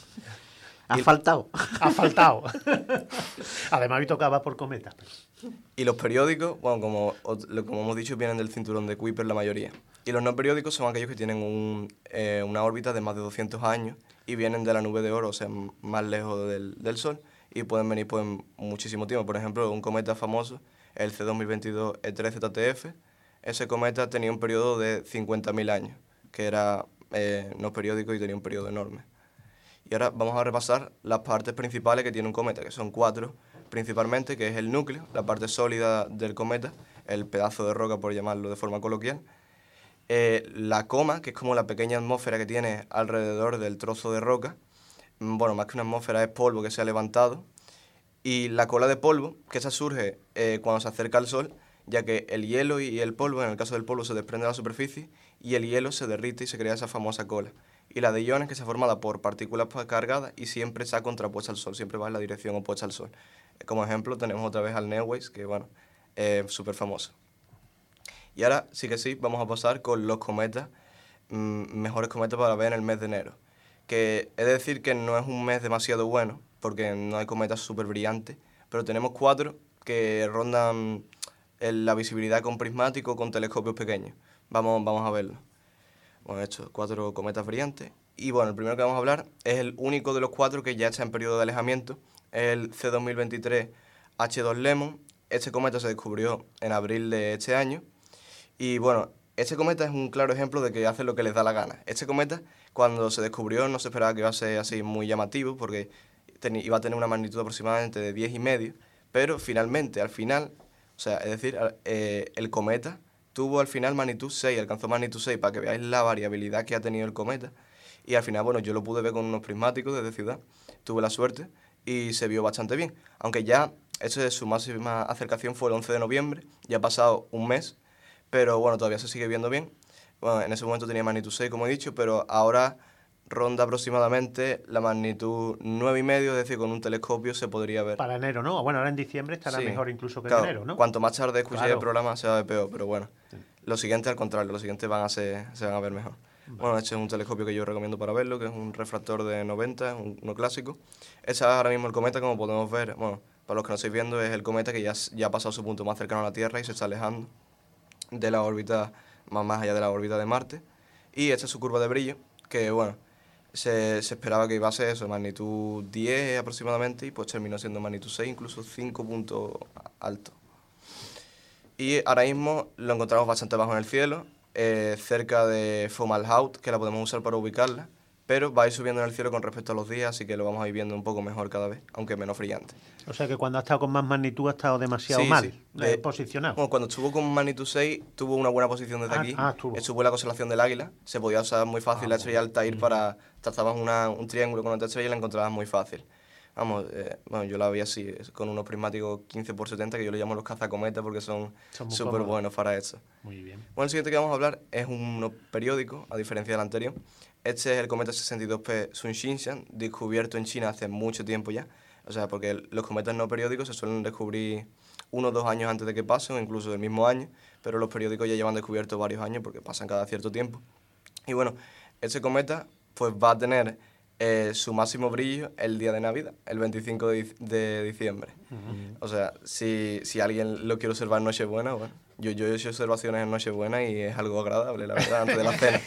Ha faltado. Ha faltado. Además, hoy tocaba por cometa. Y los periódicos, bueno, como, como hemos dicho, vienen del cinturón de Kuiper la mayoría. Y los no periódicos son aquellos que tienen un, eh, una órbita de más de doscientos años y vienen de la nube de Oort, o sea, más lejos del, del Sol, y pueden venir pues, muchísimo tiempo. Por ejemplo, un cometa famoso, el C dos mil veintidós E tres Z T F, ese cometa tenía un periodo de cincuenta mil años, que era eh, no periódico y tenía un periodo enorme. Y ahora vamos a repasar las partes principales que tiene un cometa, que son cuatro principalmente, que es el núcleo, la parte sólida del cometa, el pedazo de roca, por llamarlo de forma coloquial, eh, la coma, que es como la pequeña atmósfera que tiene alrededor del trozo de roca, bueno, más que una atmósfera es polvo que se ha levantado, y la cola de polvo, que esa surge eh, cuando se acerca al Sol, ya que el hielo y el polvo, en el caso del polvo, se desprende de la superficie, y el hielo se derrite y se crea esa famosa cola. Y la de iones, que está formada por partículas cargadas y siempre está contrapuesta al Sol, siempre va en la dirección opuesta al Sol. Como ejemplo tenemos otra vez al Neowise, que bueno, es súper famoso. Y ahora sí que sí, vamos a pasar con los cometas, mmm, mejores cometas para ver en el mes de enero. Que es decir que no es un mes demasiado bueno, porque no hay cometas súper brillantes, pero tenemos cuatro que rondan la visibilidad con prismático con telescopios pequeños. Vamos, vamos a verlo. Bueno, estos cuatro cometas brillantes. Y bueno, el primero que vamos a hablar es el único de los cuatro que ya está en periodo de alejamiento, el C dos mil veintitrés H dos Lemon. Este cometa se descubrió en abril de este año. Y bueno, este cometa es un claro ejemplo de que hace lo que les da la gana. Este cometa, cuando se descubrió, no se esperaba que iba a ser así muy llamativo, porque iba a tener una magnitud aproximadamente de diez y medio, pero finalmente, al final, o sea, es decir, eh, el cometa tuvo al final magnitud seis, alcanzó magnitud seis, para que veáis la variabilidad que ha tenido el cometa. Y al final, bueno, yo lo pude ver con unos prismáticos desde Ciudad, tuve la suerte y se vio bastante bien. Aunque ya, eso de su máxima acercación fue el once de noviembre, ya ha pasado un mes, pero bueno, todavía se sigue viendo bien. Bueno, en ese momento tenía magnitud seis, como he dicho, pero ahora ronda aproximadamente la magnitud nueve y medio, es decir, con un telescopio se podría ver. Para enero, ¿no? Bueno, ahora en diciembre estará sí, mejor incluso que claro, en enero, ¿no? Cuanto más tarde escuchéis claro. el programa se va a ver peor, pero bueno. Sí. Los siguientes, al contrario, los siguientes van a ser, se van a ver mejor. Vale. Bueno, este es un telescopio que yo recomiendo para verlo, que es un refractor de noventa, un, uno clásico. Este es ahora mismo el cometa, como podemos ver, bueno, para los que no estáis viendo, es el cometa que ya, ya ha pasado su punto más cercano a la Tierra y se está alejando de la órbita, más, más allá de la órbita de Marte. Y esta es su curva de brillo, que bueno, se, se esperaba que iba a ser eso, magnitud diez aproximadamente, y pues terminó siendo magnitud seis, incluso cinco puntos alto. Y ahora mismo lo encontramos bastante bajo en el cielo, eh, cerca de Fomalhaut, que la podemos usar para ubicarla, pero va a ir subiendo en el cielo con respecto a los días, así que lo vamos a ir viendo un poco mejor cada vez, aunque menos brillante. O sea que cuando ha estado con más magnitud ha estado demasiado sí, mal sí. De, posicionado. Bueno, cuando estuvo con magnitud seis tuvo una buena posición desde ah, aquí. Ah, estuvo. estuvo en la constelación del Águila, se podía usar muy fácil ah, la estrella Altair mm. para... Trazabas una, un triángulo con otra estrella y la encontrabas muy fácil. Vamos, eh, bueno, yo la vi así, con unos prismáticos quince por setenta, que yo le llamo los cazacometas porque son súper buenos para eso. Muy bien. Bueno, el siguiente que vamos a hablar es un periódico, a diferencia del anterior. Este es el cometa sesenta y dos P Sun-Xinxian, descubierto en China hace mucho tiempo ya. O sea, porque los cometas no periódicos se suelen descubrir uno o dos años antes de que pasen, o incluso el mismo año, pero los periódicos ya llevan descubiertos varios años porque pasan cada cierto tiempo. Y bueno, este cometa pues va a tener eh, su máximo brillo el día de Navidad, el veinticinco de, de diciembre. Uh-huh. O sea, si, si alguien lo quiere observar en Nochebuena, bueno, yo, yo he hecho observaciones en Nochebuena y es algo agradable, la verdad, antes de la cena.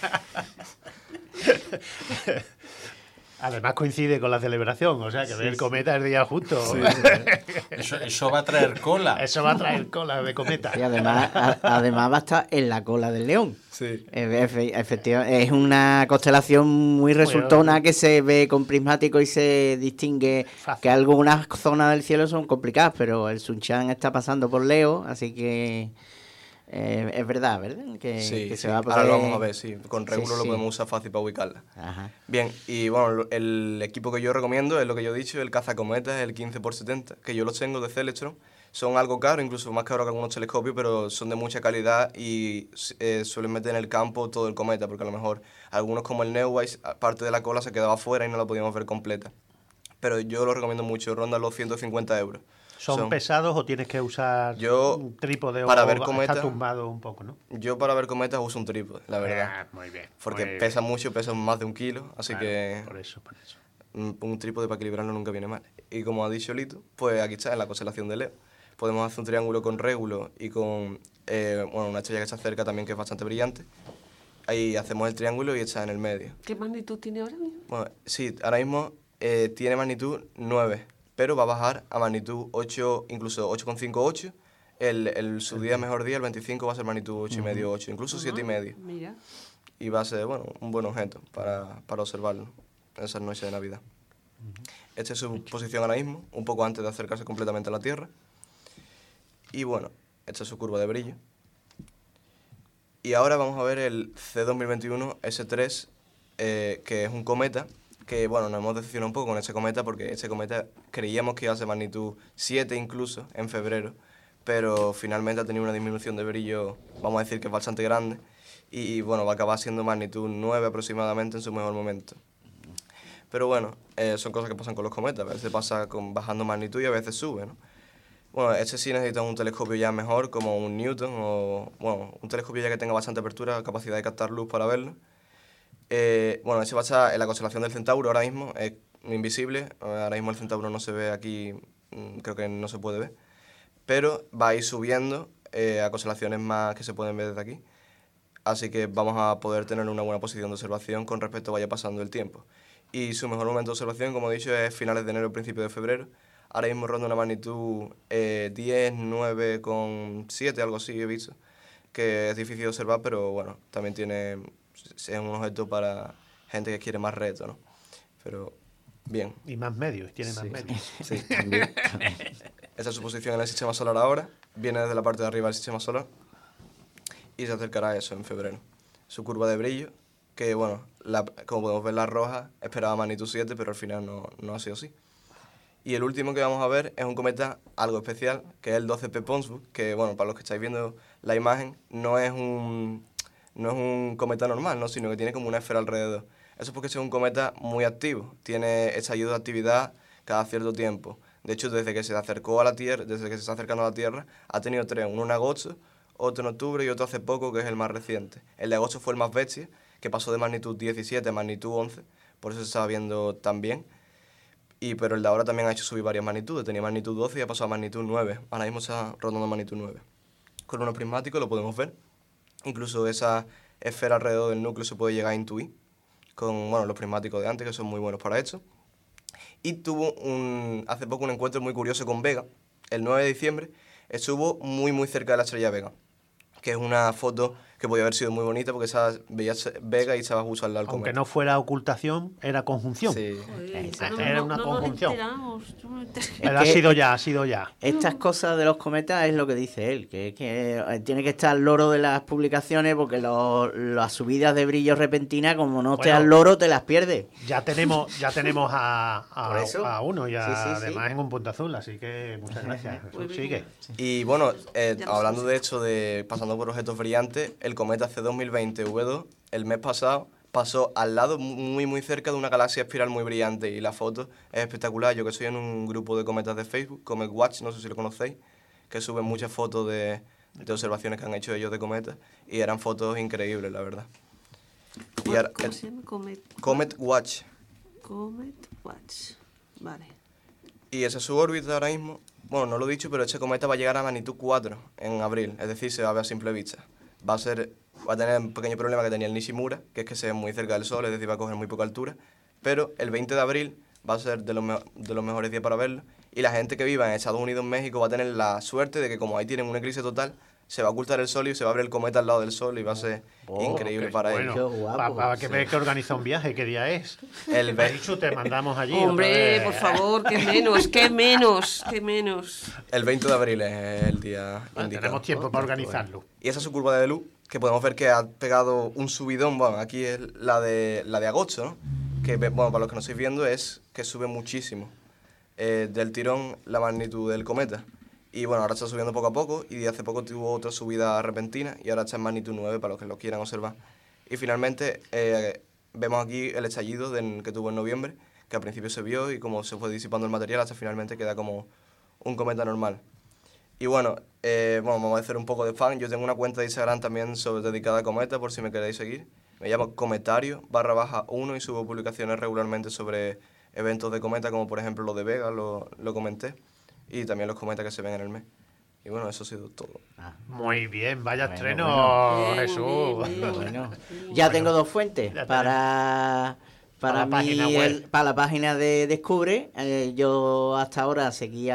Además coincide con la celebración, o sea que sí, ver el cometa el día justo. Sí, sí. Eso, eso va a traer cola. Eso va a traer cola de cometa. Y además, a, además va a estar en la cola del león. Sí. Efectivamente, es una constelación muy resultona que se ve con prismático y se distingue fácil. Que algunas zonas del cielo son complicadas, pero el Sun-Chan está pasando por Leo, así que... Eh, es verdad, ¿verdad? Que, sí, que sí. se va a poder... Ahora lo vamos a ver, sí. Con Regulo sí, lo sí. podemos usar fácil para ubicarla. Ajá. Bien, y bueno, el equipo que yo recomiendo es lo que yo he dicho, el cazacometas, el quince por setenta, que yo los tengo de Celestron. Son algo caros, incluso más caros que algunos telescopios, pero son de mucha calidad y eh, suelen meter en el campo todo el cometa, porque a lo mejor algunos como el Neowise, parte de la cola se quedaba fuera y no la podíamos ver completa. Pero yo lo recomiendo mucho, ronda los ciento cincuenta euros. ¿Son, ¿Son pesados o tienes que usar yo, un trípode para o ver cometa, está tumbado un poco, ¿no? Yo para ver cometas uso un trípode, la verdad. Ah, muy bien. Porque muy pesa bien. mucho, pesa más de un kilo, así claro, que... Por eso, por eso. Un, un trípode para equilibrarlo nunca viene mal. Y como ha dicho Lito, pues aquí está, en la constelación de Leo. Podemos hacer un triángulo con Régulo y con eh, bueno, una estrella que está cerca también, que es bastante brillante. Ahí hacemos el triángulo y está en el medio. ¿Qué magnitud tiene ahora mismo? Bueno, sí, ahora mismo eh, tiene magnitud nueve. Pero va a bajar a magnitud ocho, incluso ocho coma cinco, ocho. El, el, su día mejor día, el veinticinco, va a ser magnitud ocho y medio, ocho, incluso siete y medio. Mira. Y va a ser, bueno, un buen objeto para, para observarlo en esas noches de Navidad. Esta es su posición ahora mismo, un poco antes de acercarse completamente a la Tierra. Y bueno, esta es su curva de brillo. Y ahora vamos a ver el C dos mil veintiuno S tres, eh, que es un cometa. Que bueno, nos hemos decepcionado un poco con este cometa porque este cometa creíamos que iba a ser magnitud siete incluso en febrero, pero finalmente ha tenido una disminución de brillo, vamos a decir que es bastante grande, y bueno, va a acabar siendo magnitud nueve aproximadamente en su mejor momento. Pero bueno, eh, son cosas que pasan con los cometas, a veces pasa con bajando magnitud y a veces sube, ¿no? Bueno, este sí necesita un telescopio ya mejor, como un Newton, o bueno, un telescopio ya que tenga bastante apertura, capacidad de captar luz para verlo. Eh, bueno, ese va a estar en la constelación del Centauro ahora mismo, es invisible, ahora mismo el Centauro no se ve aquí, creo que no se puede ver, pero va a ir subiendo eh, a constelaciones más que se pueden ver desde aquí, así que vamos a poder tener una buena posición de observación con respecto a vaya pasando el tiempo. Y su mejor momento de observación, como he dicho, es finales de enero o principio de febrero, ahora mismo ronda una magnitud eh, diez, nueve coma siete, algo así he visto. que es difícil de observar, pero bueno, también tiene, es un objeto para gente que quiere más reto, ¿no? Pero bien. Y más medios, tiene más sí. medios. Sí, también. Esta es su posición en el sistema solar ahora, viene desde la parte de arriba del sistema solar y se acercará a eso en febrero. Su curva de brillo, que bueno, la, como podemos ver la roja, esperaba magnitud siete, pero al final no, no ha sido así. Y el último que vamos a ver es un cometa algo especial, que es el doce P Ponsonby, que bueno, para los que estáis viendo la imagen, no es un, no es un cometa normal, ¿no? Sino que tiene como una esfera alrededor. Eso es porque es un cometa muy activo, tiene estallido de actividad cada cierto tiempo. De hecho, desde que se acercó a la Tierra, desde que se está acercando a la Tierra, ha tenido tres, uno en agosto, otro en octubre y otro hace poco, que es el más reciente. El de agosto fue el más bestia, que pasó de magnitud diecisiete a magnitud once, por eso se estaba viendo tan bien. Y, pero el de ahora también ha hecho subir varias magnitudes, tenía magnitud doce y ha pasado a magnitud nueve. Ahora mismo está rondando magnitud nueve. Con unos prismáticos lo podemos ver. Incluso esa esfera alrededor del núcleo se puede llegar a intuir con bueno, los prismáticos de antes, que son muy buenos para esto. Y tuvo un, hace poco un encuentro muy curioso con Vega. El nueve de diciembre estuvo muy muy cerca de la estrella Vega, que es una foto que podía haber sido muy bonita porque estaba, veías Vega y estaba justo al lado del cometa. Aunque no fuera ocultación, era conjunción. Sí. Joder, Exacto. no, Era no, una no conjunción. Nos enteramos, no nos enteramos. Pero Es ha que- sido ya, ha sido ya. Estas cosas de los cometas es lo que dice él, que, que tiene que estar al loro de las publicaciones porque los- las subidas de brillo repentina, como no estés Bueno. al loro, te las pierdes. Ya tenemos, ya tenemos a, a- Por eso. a uno y a- Sí, sí, sí. además en un punto azul, así que muchas gracias. Muy bien. Sigue. Y bueno, eh, Ya lo hablando sabes. de hecho de pasando por objetos brillantes, el cometa C dos mil veinte V dos, el mes pasado, pasó al lado muy muy cerca de una galaxia espiral muy brillante y la foto es espectacular. Yo que soy en un grupo de cometas de Facebook, Comet Watch, no sé si lo conocéis, que suben muchas fotos de, de observaciones que han hecho ellos de cometas y eran fotos increíbles, la verdad. Y ahora, ¿Cómo el se llama? Comet. Comet Watch. Comet Watch. Vale. Y esa es su órbita ahora mismo. Bueno, no lo he dicho, pero este cometa va a llegar a magnitud cuatro en abril, es decir, se va a ver a simple vista. Va a ser, va a tener un pequeño problema que tenía el Nishimura, que es que se ve muy cerca del Sol, es decir, va a coger muy poca altura, pero el veinte de abril va a ser de los, me- de los mejores días para verlo, y la gente que viva en Estados Unidos, México, va a tener la suerte de que como ahí tienen un eclipse total, se va a ocultar el Sol y se va a ver el cometa al lado del Sol y va a ser Oh, increíble Qué para bueno. ellos. Qué guapo, Para que sí. veas que organiza un viaje, ¿qué día es? El ve- Marichu, te mandamos allí. otra Hombre, vez. por favor, que menos, que menos, que menos. el veinte de abril es el día Bueno, indicado. tenemos tiempo para organizarlo. Y esa es su curva de luz, que podemos ver que ha pegado un subidón. Bueno, aquí es la de, la de agosto, ¿no? Que, ve- bueno, para los que no estáis viendo, es que sube muchísimo eh, del tirón la magnitud del cometa. Y bueno, ahora está subiendo poco a poco y hace poco tuvo otra subida repentina y ahora está en magnitud nueve para los que lo quieran observar. Y finalmente eh, vemos aquí el estallido de- que tuvo en noviembre, que al principio se vio y como se fue disipando el material hasta finalmente queda como un cometa normal. Y bueno, eh, bueno, vamos a hacer un poco de fan. Yo tengo una cuenta de Instagram también sobre, dedicada a cometas, por si me queréis seguir. Me llamo cometario barra baja uno y subo publicaciones regularmente sobre eventos de cometa, como por ejemplo lo de Vega, lo, lo comenté, y también los cometas que se ven en el mes. Y bueno, eso ha sido todo. Muy bien, vaya Bueno, estreno, bueno. Jesús. Bien, bien. Bueno, ya tengo dos fuentes Ya para Para para la mí página web. el- para la página de Descubre. Eh, yo hasta ahora seguía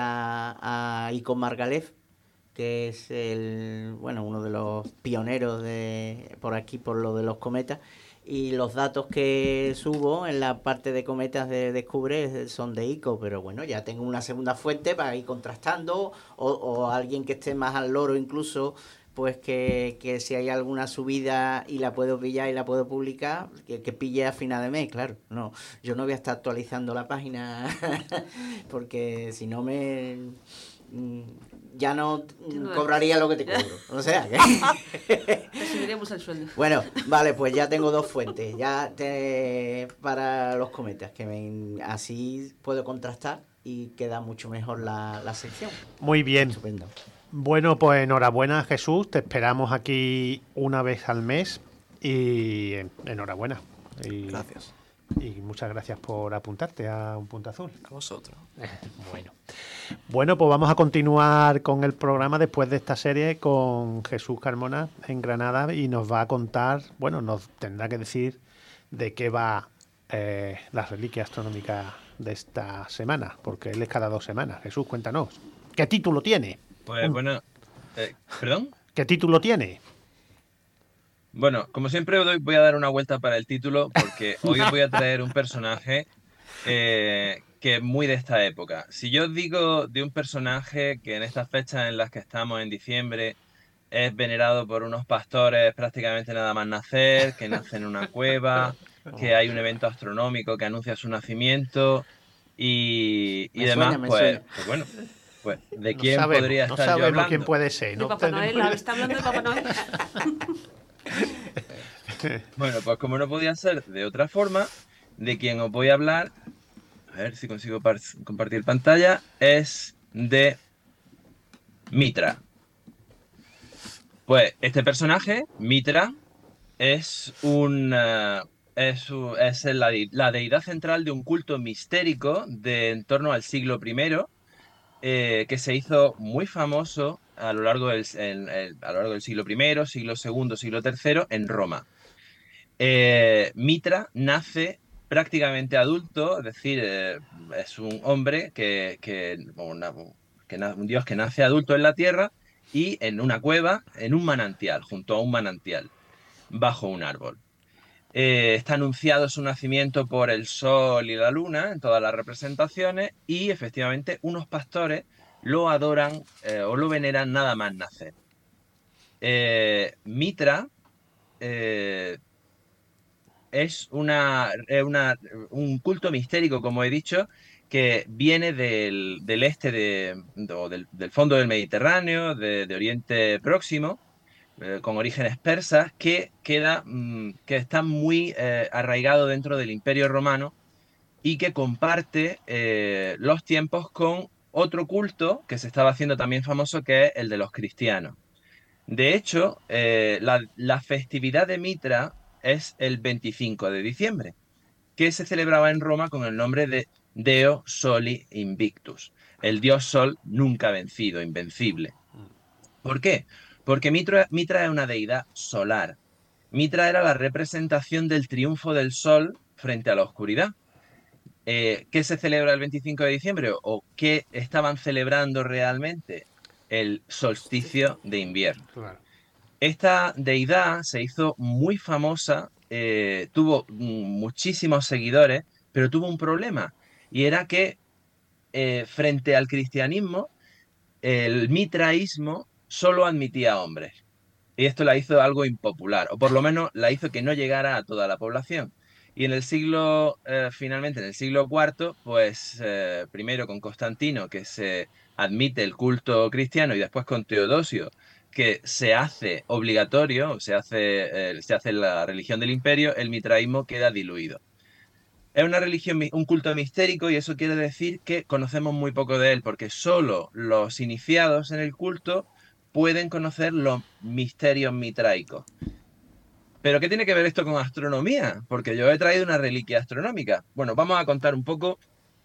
a Icon Margalef, que es el bueno uno de los pioneros de por aquí por lo de los cometas, y los datos que subo en la parte de cometas de Descubre son de Ico, pero bueno, ya tengo una segunda fuente para ir contrastando, o, o alguien que esté más al loro incluso, pues que, que si hay alguna subida y la puedo pillar y la puedo publicar, que, que pille a final de mes, claro. No, yo no voy a estar actualizando la página porque si no me mm, ya no mm, cobraría lo que te cobro. O sea que Le subiremos el sueldo. bueno, vale, pues ya tengo dos fuentes, ya te, para los cometas, que me- así puedo contrastar y queda mucho mejor la, la sección. Muy bien. Estupendo. Bueno, pues enhorabuena, Jesús. Te esperamos aquí una vez al mes y eh, enhorabuena. Y, Gracias. Y muchas gracias por apuntarte a Un Punto Azul. A vosotros. Bueno. Bueno, pues vamos a continuar con el programa después de esta serie con Jesús Carmona en Granada y nos va a contar, bueno, nos tendrá que decir de qué va eh, la reliquia astronómica de esta semana, porque él es cada dos semanas. Jesús, cuéntanos. ¿Qué título tiene? Pues bueno, eh, ¿perdón? ¿Qué título tiene? Bueno, como siempre doy- voy a dar una vuelta para el título porque hoy os voy a traer un personaje eh, que es muy de esta época. Si yo os digo de un personaje que en estas fechas en las que estamos en diciembre es venerado por unos pastores prácticamente nada más nacer, que nace en una cueva, que hay un evento astronómico que anuncia su nacimiento y, y Me demás, suena, me pues, suena. pues bueno, pues ¿de No quién sabemos, podría no estar yo sabemos hablando? quién puede ser. De No Papá tenemos Noel, ni- ¿está hablando de Papá Noel? Bueno, pues como no podía ser de otra forma, de quien os voy a hablar, a ver si consigo par- compartir pantalla, es de Mitra. Pues este personaje, Mitra, es un eh, es, u- es la, de- la deidad central de un culto mistérico de en torno al siglo primero, eh, que se hizo muy famoso a lo largo del, en- en- a lo largo del siglo primero, siglo segundo, siglo tercero en Roma. Eh, Mitra nace prácticamente adulto, es decir, eh, es un hombre que, que, una- que na- un dios que nace adulto en la tierra y en una cueva, en un manantial, junto a un manantial, bajo un árbol. Eh, está anunciado su nacimiento por el sol y la luna en todas las representaciones y efectivamente unos pastores lo adoran eh, o lo veneran nada más nacer. Eh, Mitra eh, es una, eh, una- un culto mistérico, como he dicho, que viene del, del este de, o del, del fondo del Mediterráneo, de, de Oriente Próximo, eh, con orígenes persas, que queda, mm, que está muy eh, arraigado dentro del Imperio Romano y que comparte eh, los tiempos con otro culto que se estaba haciendo también famoso, que es el de los cristianos. De hecho, eh, la, la festividad de Mitra es el veinticinco de diciembre, que se celebraba en Roma con el nombre de Deo Soli Invictus, el dios Sol nunca vencido, invencible. ¿Por qué? Porque Mitra, Mitra es una deidad solar. Mitra era la representación del triunfo del Sol frente a la oscuridad. Eh, ¿qué se celebra el veinticinco de diciembre? ¿O qué estaban celebrando realmente? El solsticio de invierno. Claro. Esta deidad se hizo muy famosa, eh, tuvo mm, muchísimos seguidores, pero tuvo un problema, y era que eh, frente al cristianismo, el mitraísmo solo admitía hombres. Y esto la hizo algo impopular, o por lo menos la hizo que no llegara a toda la población. Y en el siglo, eh, finalmente, en el siglo cuarto, pues eh, primero con Constantino, que se admite el culto cristiano, y después con Teodosio, que se hace obligatorio, se hace, eh, se hace la religión del imperio, el mitraísmo queda diluido. Es una religión, mi- un culto mistérico, y eso quiere decir que conocemos muy poco de él, porque solo los iniciados en el culto pueden conocer los misterios mitraicos. ¿Pero qué tiene que ver esto con astronomía? Porque yo he traído una reliquia astronómica. Bueno, vamos a contar un poco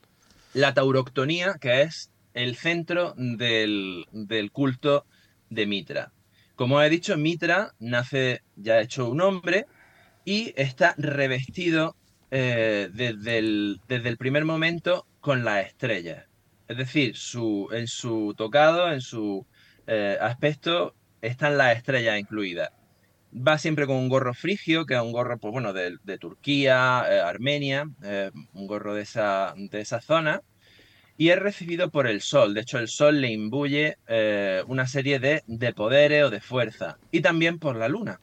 la tauroctonía, que es el centro del, del culto de Mitra. Como he dicho, Mitra nace ya hecho un hombre y está revestido eh, desde el, desde el primer momento con las estrellas. Es decir, su, en su tocado, en su eh, aspecto, están las estrellas incluidas. Va siempre con un gorro frigio, que es un gorro, pues bueno, de, de Turquía, eh, Armenia, eh, un gorro de esa, de esa zona, y es recibido por el sol. De hecho, el sol le imbuye eh, una serie de, de poderes o de fuerza, y también por la luna.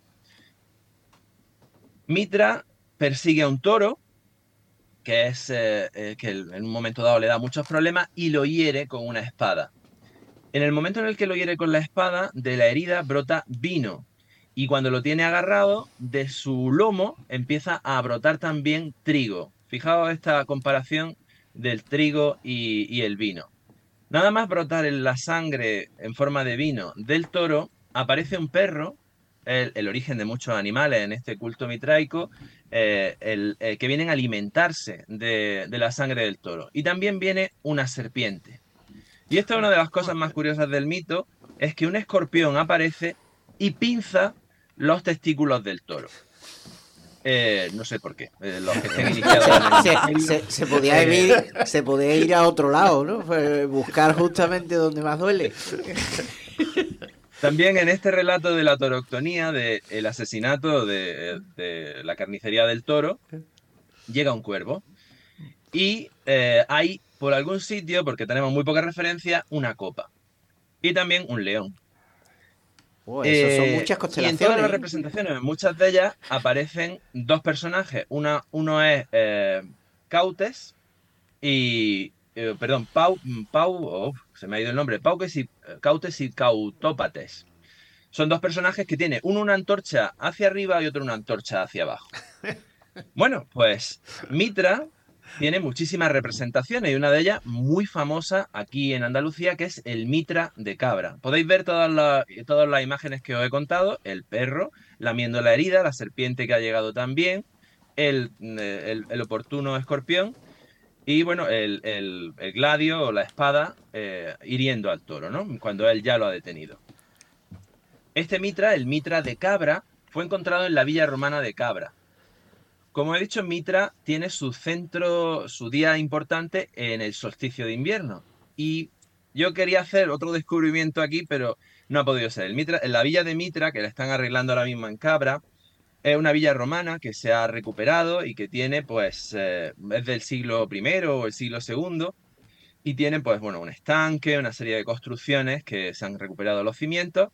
Mitra persigue a un toro, que es eh, eh, que en un momento dado le da muchos problemas, y lo hiere con una espada. En el momento en el que lo hiere con la espada, de la herida brota vino. Y cuando lo tiene agarrado, de su lomo empieza a brotar también trigo. Fijaos esta comparación del trigo y, y el vino. Nada más brotar en la sangre en forma de vino del toro, aparece un perro, el, el origen de muchos animales en este culto mitraico, eh, el, el que vienen a alimentarse de, de la sangre del toro. Y también viene una serpiente. Y esta es una de las cosas más curiosas del mito, es que un escorpión aparece y pinza los testículos del toro. Eh, no sé por qué. Eh, los que estén iniciados en el Se, se, se podía ir, se podía ir a otro lado, ¿no? Pues buscar justamente donde más duele. También en este relato de la toroctonía, del asesinato de, de la carnicería del toro, llega un cuervo y eh, hay por algún sitio, porque tenemos muy poca referencia, una copa y también un león. Oh, eso son Eh, muchas y en constelaciones. todas las ¿eh? representaciones, en muchas de ellas, aparecen dos personajes. Una, uno es eh, Cautes y... eh, perdón, Pau... Pau oh, se me ha ido el nombre. Pautes y, Cautes y Cautópates. Son dos personajes que tienen uno una antorcha hacia arriba y otro una antorcha hacia abajo. Bueno, pues Mitra tiene muchísimas representaciones y una de ellas muy famosa aquí en Andalucía, que es el Mitra de cabra. Podéis ver todas las, todas las imágenes que os he contado: el perro lamiendo la herida, la serpiente que ha llegado también, el, el, el oportuno escorpión y bueno, el, el, el gladio o la espada eh, hiriendo al toro, ¿no? Cuando él ya lo ha detenido. Este Mitra, el Mitra de cabra, fue encontrado en la villa romana de Cabra. Como he dicho, Mitra tiene su centro, su día importante en el solsticio de invierno. Y yo quería hacer otro descubrimiento aquí, pero no ha podido ser. El Mitra, en la villa de Mitra, que la están arreglando ahora mismo en Cabra, es una villa romana que se ha recuperado y que tiene, pues, eh, es del siglo primero o el siglo segundo, y tiene, pues, bueno, un estanque, una serie de construcciones que se han recuperado los cimientos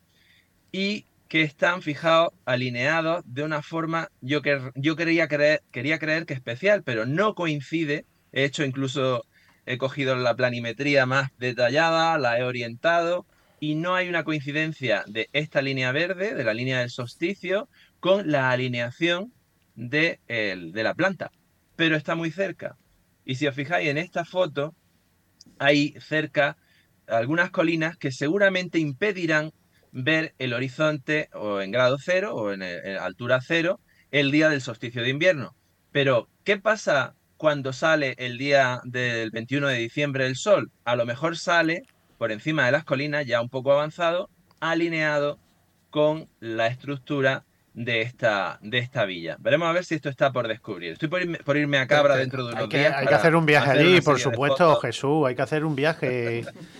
y que están, fijados, alineados de una forma, yo, que, yo quería, creer, quería creer que especial, pero no coincide. He hecho incluso, he cogido la planimetría más detallada, la he orientado, y no hay una coincidencia de esta línea verde, de la línea del solsticio, con la alineación de, el, de la planta, pero está muy cerca. Y si os fijáis en esta foto, hay cerca algunas colinas que seguramente impedirán ver el horizonte o en grado cero o en, en altura cero el día del solsticio de invierno. Pero, ¿qué pasa cuando sale el día del veintiuno de diciembre el sol? A lo mejor sale por encima de las colinas, ya un poco avanzado, alineado con la estructura de esta, de esta villa. Veremos a ver si esto está por descubrir. Estoy por irme, por irme a Cabra dentro de unos hay que, días. Hay que hacer un viaje allí, por supuesto, de Jesús. Hay que hacer un viaje.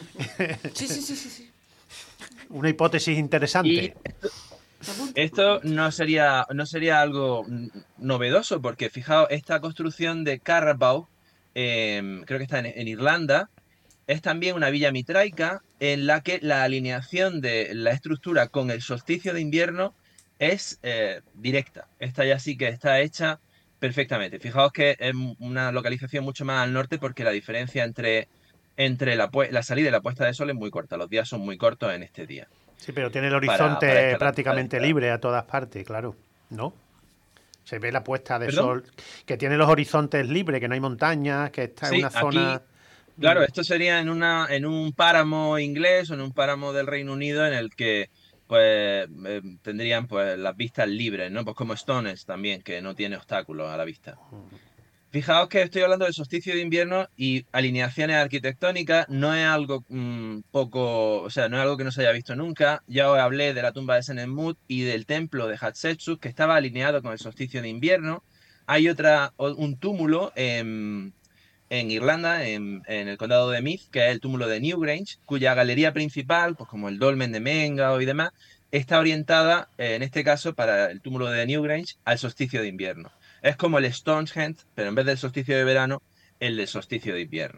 Sí, sí, sí, sí, sí. Una hipótesis interesante. Y esto, esto no sería, no sería algo novedoso, porque fijaos, esta construcción de Carabao, eh, creo que está en, en Irlanda, es también una villa mitraica en la que la alineación de la estructura con el solsticio de invierno es eh, directa. Esta ya sí que está hecha perfectamente. Fijaos que es una localización mucho más al norte, porque la diferencia entre, entre la, la salida y la puesta de sol es muy corta. Los días son muy cortos en este día. Sí, pero tiene el horizonte para, para prácticamente para libre a todas partes, claro, ¿no? Se ve la puesta de ¿Perdón? sol, que tiene los horizontes libres, que no hay montañas, que está sí, en una zona... Aquí, claro, esto sería en, una, en un páramo inglés o en un páramo del Reino Unido en el que pues eh, tendrían pues las vistas libres, ¿no? Pues como Stones también, que no tiene obstáculos a la vista. Fijaos que estoy hablando del solsticio de invierno y alineaciones arquitectónicas. No es algo mmm, poco, o sea, no es algo que no se haya visto nunca. Ya os hablé de la tumba de Senenmut y del templo de Hatshepsut, que estaba alineado con el solsticio de invierno. Hay otra, un túmulo en, en Irlanda, en, en el condado de Meath, que es el túmulo de Newgrange, cuya galería principal, pues como el dolmen de Mengao y demás, está orientada, en este caso, para el túmulo de Newgrange, al solsticio de invierno. Es como el Stonehenge, pero en vez del solsticio de verano, el del solsticio de invierno.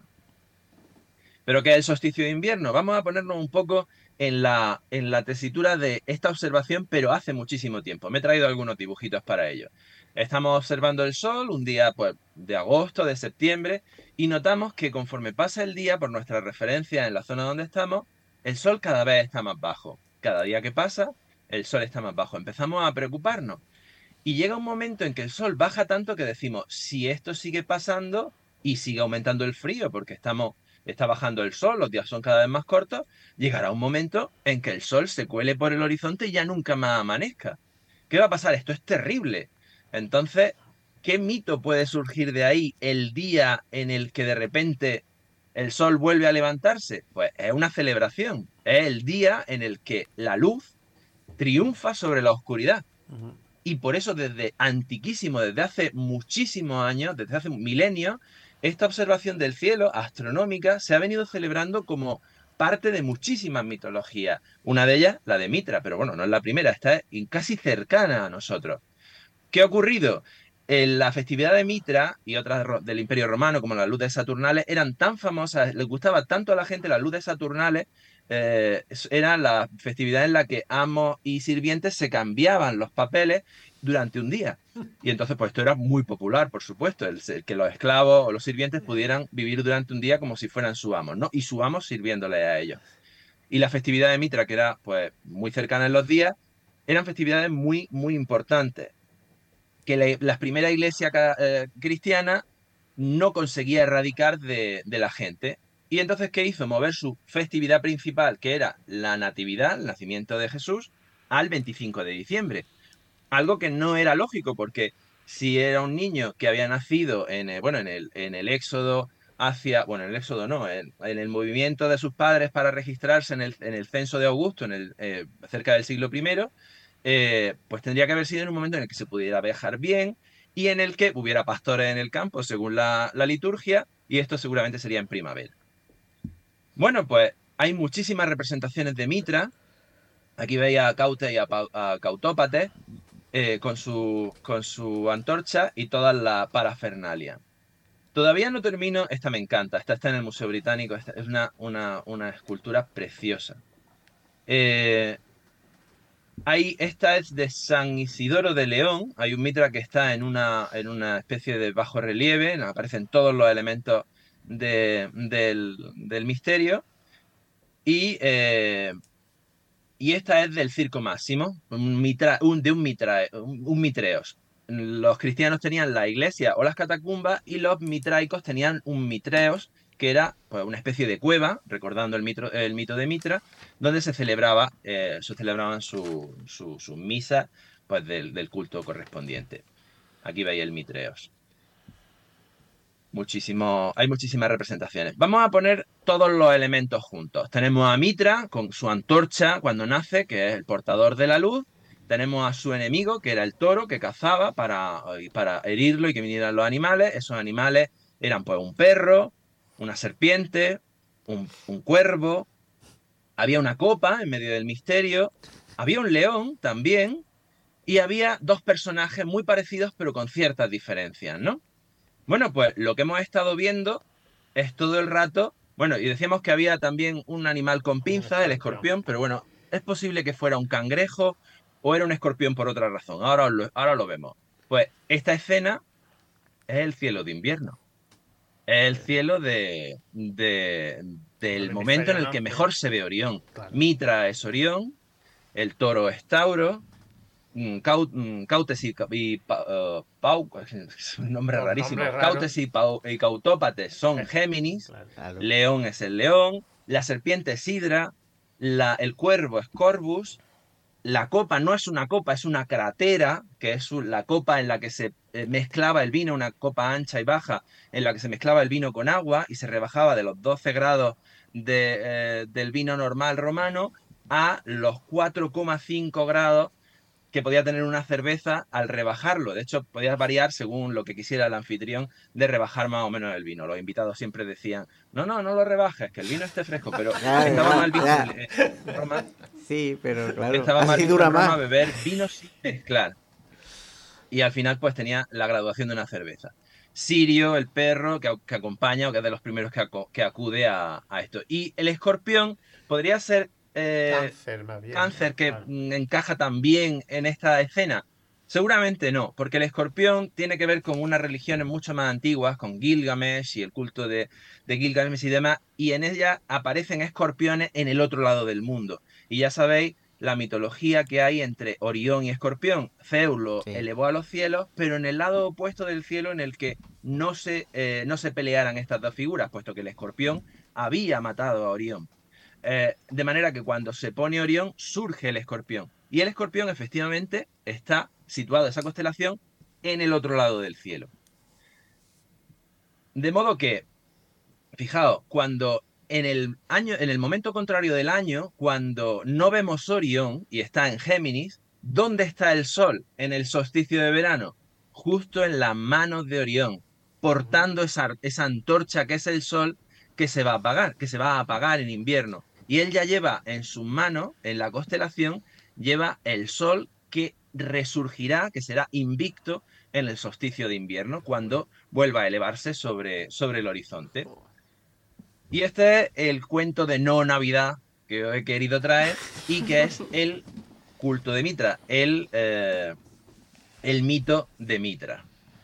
¿Pero qué es el solsticio de invierno? Vamos a ponernos un poco en la, en la tesitura de esta observación, pero hace muchísimo tiempo. Me he traído algunos dibujitos para ello. Estamos observando el sol un día pues, de agosto, de septiembre, y notamos que conforme pasa el día, por nuestra referencia en la zona donde estamos, el sol cada vez está más bajo. Cada día que pasa, el sol está más bajo. Empezamos a preocuparnos. Y llega un momento en que el sol baja tanto que decimos, si esto sigue pasando y sigue aumentando el frío porque estamos, está bajando el sol, los días son cada vez más cortos, llegará un momento en que el sol se cuele por el horizonte y ya nunca más amanezca. ¿Qué va a pasar? Esto es terrible. Entonces, ¿qué mito puede surgir de ahí el día en el que de repente el sol vuelve a levantarse? Pues es una celebración. Es el día en el que la luz triunfa sobre la oscuridad. Uh-huh. Y por eso desde antiquísimo, desde hace muchísimos años, desde hace milenios, esta observación del cielo astronómica se ha venido celebrando como parte de muchísimas mitologías. Una de ellas, la de Mitra, pero bueno, no es la primera, está casi cercana a nosotros. ¿Qué ha ocurrido? En la festividad de Mitra y otras del Imperio Romano, como las luces saturnales, eran tan famosas, les gustaba tanto a la gente las luces saturnales, eh, era la festividad en la que amos y sirvientes se cambiaban los papeles durante un día. Y entonces, pues esto era muy popular, por supuesto, el, el que los esclavos o los sirvientes pudieran vivir durante un día como si fueran su amos, ¿no? Y su amo sirviéndole a ellos. Y la festividad de Mitra, que era pues muy cercana en los días, eran festividades muy, muy importantes, que la, la primera iglesia eh, cristiana no conseguía erradicar de, de la gente. Y entonces, ¿qué hizo? Mover su festividad principal, que era la Natividad, el nacimiento de Jesús, al veinticinco de diciembre. Algo que no era lógico, porque si era un niño que había nacido en, eh, bueno, en, el, en el éxodo hacia, bueno, en el éxodo no, en, en el movimiento de sus padres para registrarse en el, en el censo de Augusto, en el, eh, cerca del siglo primero, eh, pues tendría que haber sido en un momento en el que se pudiera viajar bien y en el que hubiera pastores en el campo, según la, la liturgia, y esto seguramente sería en primavera. Bueno, pues hay muchísimas representaciones de Mitra. Aquí veis a Caute y a, a Cautópates eh, con, su, con su antorcha y toda la parafernalia. Todavía no termino, esta me encanta, esta está en el Museo Británico, esta es una, una, una escultura preciosa. Eh, hay, esta es de San Isidoro de León, hay un Mitra que está en una, en una especie de bajo relieve, aparecen todos los elementos de, del, del misterio, y, eh, y esta es del Circo Máximo, un mitra, un, de un, mitra, un, un mitreos. Los cristianos tenían la iglesia o las catacumbas y los mitraicos tenían un mitreos, que era pues, una especie de cueva, recordando el, mitro, el mito de Mitra, donde se celebraba, eh, se celebraban sus su, su misas pues, del, del culto correspondiente. Aquí veis el mitreos. Muchísimo, hay muchísimas representaciones. Vamos a poner todos los elementos juntos. Tenemos a Mitra con su antorcha cuando nace, que es el portador de la luz. Tenemos a su enemigo, que era el toro, que cazaba para, para herirlo y que vinieran los animales. Esos animales eran pues un perro, una serpiente, un, un cuervo. Había una copa en medio del misterio. Había un león también. Y había dos personajes muy parecidos, pero con ciertas diferencias, ¿no? Bueno, pues lo que hemos estado viendo es todo el rato... Bueno, y decíamos que había también un animal con pinza, el escorpión, pero bueno, es posible que fuera un cangrejo o era un escorpión por otra razón. Ahora lo, ahora lo vemos. Pues esta escena es el cielo de invierno. Es el cielo de, de, del momento en el que mejor se ve Orión. Claro. Mitra es Orión, el toro es Tauro, Caut, Cautes y, y uh, Pau, es un nombre rarísimo. Cautes y, Pau, y Cautópates son Géminis, claro. León es el león, la serpiente es Hidra, la, el cuervo es Corvus, la copa no es una copa, es una cratera, que es la copa en la que se mezclaba el vino, una copa ancha y baja, en la que se mezclaba el vino con agua y se rebajaba de los doce grados de, eh, del vino normal romano a los cuatro coma cinco grados que podía tener una cerveza al rebajarlo. De hecho, podía variar según lo que quisiera el anfitrión de rebajar más o menos el vino. Los invitados siempre decían, no, no, no lo rebajes, que el vino esté fresco, pero claro, estaba claro, mal visto. claro. Eh, Roma, sí, pero claro, estaba mal así visto dura en Roma más. beber vino sin mezclar. Y al final pues tenía la graduación de una cerveza. Sirio, el perro que, que acompaña o que es de los primeros que, acu que acude a, a esto. Y el escorpión podría ser Eh, cáncer, más bien, cáncer que claro. encaja también en esta escena. Seguramente no, porque el escorpión tiene que ver con unas religiones mucho más antiguas, con Gilgamesh y el culto de, de Gilgamesh y demás, y en ella aparecen escorpiones en el otro lado del mundo. Y ya sabéis la mitología que hay entre Orión y Escorpión. Zeus lo sí. elevó a los cielos, pero en el lado opuesto del cielo en el que no se, eh, no se pelearan estas dos figuras, puesto que el escorpión había matado a Orión. Eh, de manera que cuando se pone Orión surge el escorpión y el escorpión efectivamente está situado esa constelación en el otro lado del cielo, de modo que fijaos, cuando en el año, en el momento contrario del año, cuando no vemos Orión y está en Géminis, ¿dónde está el sol en el solsticio de verano? Justo en las manos de Orión, portando esa, esa antorcha que es el sol, que se va a apagar, que se va a apagar en invierno. Y él ya lleva en sus manos, en la constelación, lleva el sol que resurgirá, que será invicto en el solsticio de invierno, cuando vuelva a elevarse sobre, sobre el horizonte. Y este es el cuento de no Navidad que os he querido traer, y que es el culto de Mitra, el, eh, el mito de Mitra.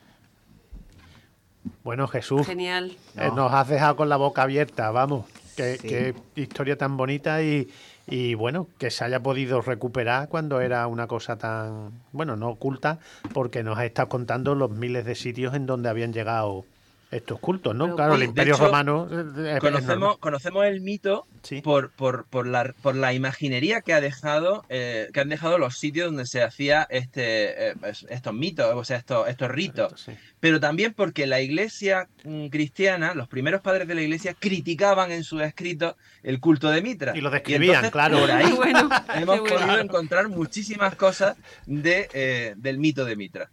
Bueno, Jesús, Genial. eh, No. nos has dejado con la boca abierta, vamos. Qué, Sí. qué historia tan bonita y, y, bueno, que se haya podido recuperar cuando era una cosa tan, bueno, no oculta, porque nos has estado contando los miles de sitios en donde habían llegado estos cultos, ¿no? Pero, Claro, el de Imperio hecho, Romano eh, es- es Conocemos, normal. conocemos el mito Sí. por, por, por, la, por la imaginería que ha dejado, eh, que han dejado los sitios donde se hacía este, eh, es- estos mitos, o sea, estos, estos ritos. Sí. Pero también porque la iglesia mm, cristiana, los primeros padres de la iglesia, criticaban en sus escritos el culto de Mitra. Y lo describían, entonces, claro. Por ahí Bueno, hemos qué bueno. podido encontrar muchísimas cosas de, eh, del mito de Mitra.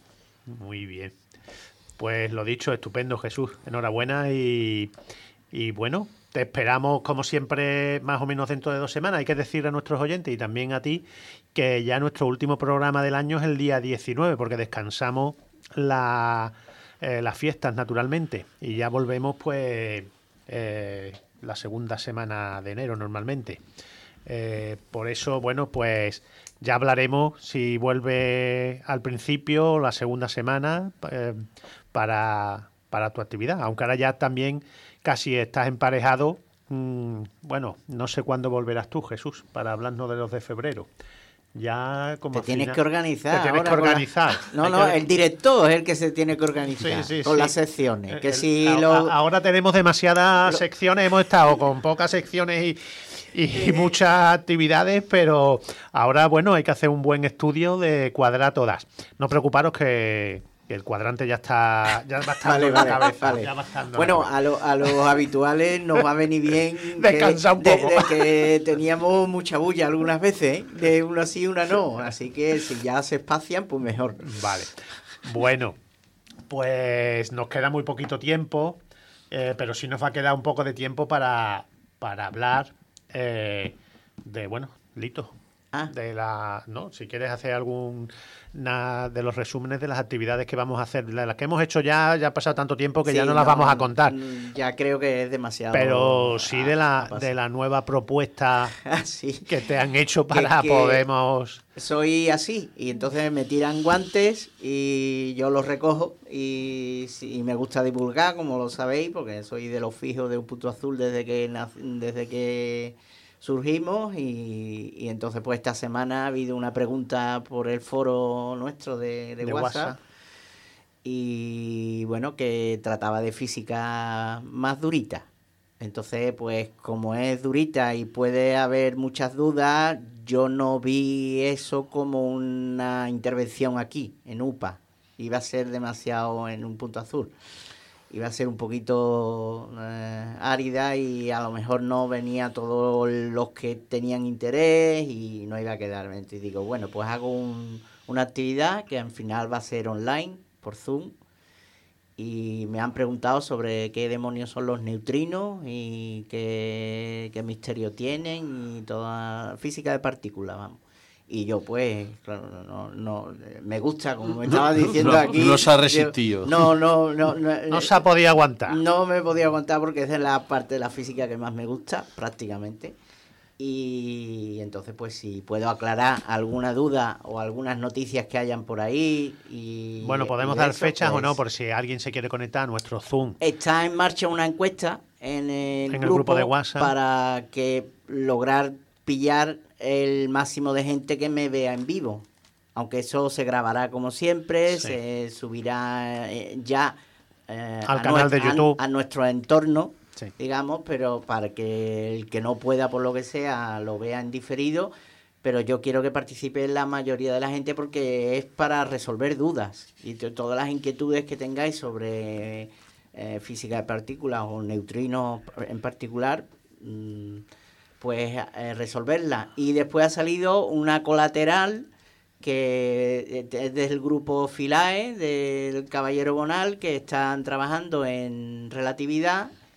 Muy bien. Pues lo dicho, estupendo, Jesús. Enhorabuena y, y bueno, te esperamos como siempre más o menos dentro de dos semanas. Hay que decir a nuestros oyentes y también a ti que ya nuestro último programa del año es el día diecinueve, porque descansamos la, eh, las fiestas naturalmente y ya volvemos pues eh, la segunda semana de enero normalmente. Eh, por eso, bueno, pues ya hablaremos si vuelve al principio o la segunda semana eh, para, para tu actividad. Aunque ahora ya también casi estás emparejado. Mmm, bueno, no sé cuándo volverás tú, Jesús, para hablarnos de los de febrero. Ya como Te al tienes final- que organizar. Te tienes ahora que con la- organizar. No, Hay no, que- el director es el que se tiene que organizar Sí, sí, con sí. las secciones. Que El- si a- lo... a- ahora tenemos demasiadas lo- secciones, hemos estado con pocas secciones y, y muchas actividades, pero ahora, bueno, hay que hacer un buen estudio de cuadrar todas. No preocuparos que, que el cuadrante ya está, ya va a estar Vale, en la vale, cabeza. vale. Ya va estando en la Bueno, cabeza. a, lo- a los habituales nos va a venir bien que- Descansar un de- poco. de que teníamos mucha bulla algunas veces, ¿eh? De una sí y una no. Así que si ya se espacian, pues mejor. Vale. Bueno, pues nos queda muy poquito tiempo, eh, pero sí nos va a quedar un poco de tiempo para, para hablar eh, de, bueno, Lito. Ah. De la, ¿no? Si quieres hacer algún na- de los resúmenes de las actividades que vamos a hacer, de las que hemos hecho ya, ya ha pasado tanto tiempo que Sí, ya no las no, vamos a contar. mm, Ya creo que es demasiado. Pero sí de a- la, a pasar. de la nueva propuesta Ah, sí. que te han hecho para que- Podemos. Soy así y entonces me tiran guantes y yo los recojo y, sí, y me gusta divulgar, como lo sabéis, porque soy de los fijos de Un Punto Azul desde que nac- desde que surgimos y, y entonces pues esta semana ha habido una pregunta por el foro nuestro de, de De WhatsApp, WhatsApp. y bueno, que trataba de física más durita. Entonces, pues como es durita y puede haber muchas dudas, yo no vi eso como una intervención aquí, en U P A. Iba a ser demasiado en Un Punto Azul. Iba a ser un poquito eh, árida y a lo mejor no venía todos los que tenían interés y no iba a quedarme. Entonces digo, bueno, pues hago un, una actividad que al final va a ser online, por Zoom. Y me han preguntado sobre qué demonios son los neutrinos y qué, qué misterio tienen y toda física de partículas, vamos. Y yo, pues, claro, no, no, me gusta, como me estaba diciendo no, aquí. no se ha yo- resistido. No, no, no. No, No se ha podido aguantar. no me podía aguantar porque esa es la parte de la física que más me gusta, prácticamente. Y entonces, pues, si puedo aclarar alguna duda o algunas noticias que hayan por ahí. Y, Bueno, podemos y dar eso, fechas o pues, no, por si alguien se quiere conectar a nuestro Zoom. Está en marcha una encuesta en el, En el grupo, grupo de WhatsApp. para que lograr pillar el máximo de gente que me vea en vivo. Aunque eso se grabará como siempre, Sí. se subirá eh, ya eh, Al a canal de nues- a- YouTube. a nuestro entorno, Sí. digamos, pero para que el que no pueda, por lo que sea, lo vea en diferido. Pero yo quiero que participe la mayoría de la gente porque es para resolver dudas y to- todas las inquietudes que tengáis sobre eh, física de partículas o neutrinos en particular, mm, pues eh, resolverlas. Y después ha salido una colateral que es del grupo Philae, del Caballero Bonal, que están trabajando en relatividad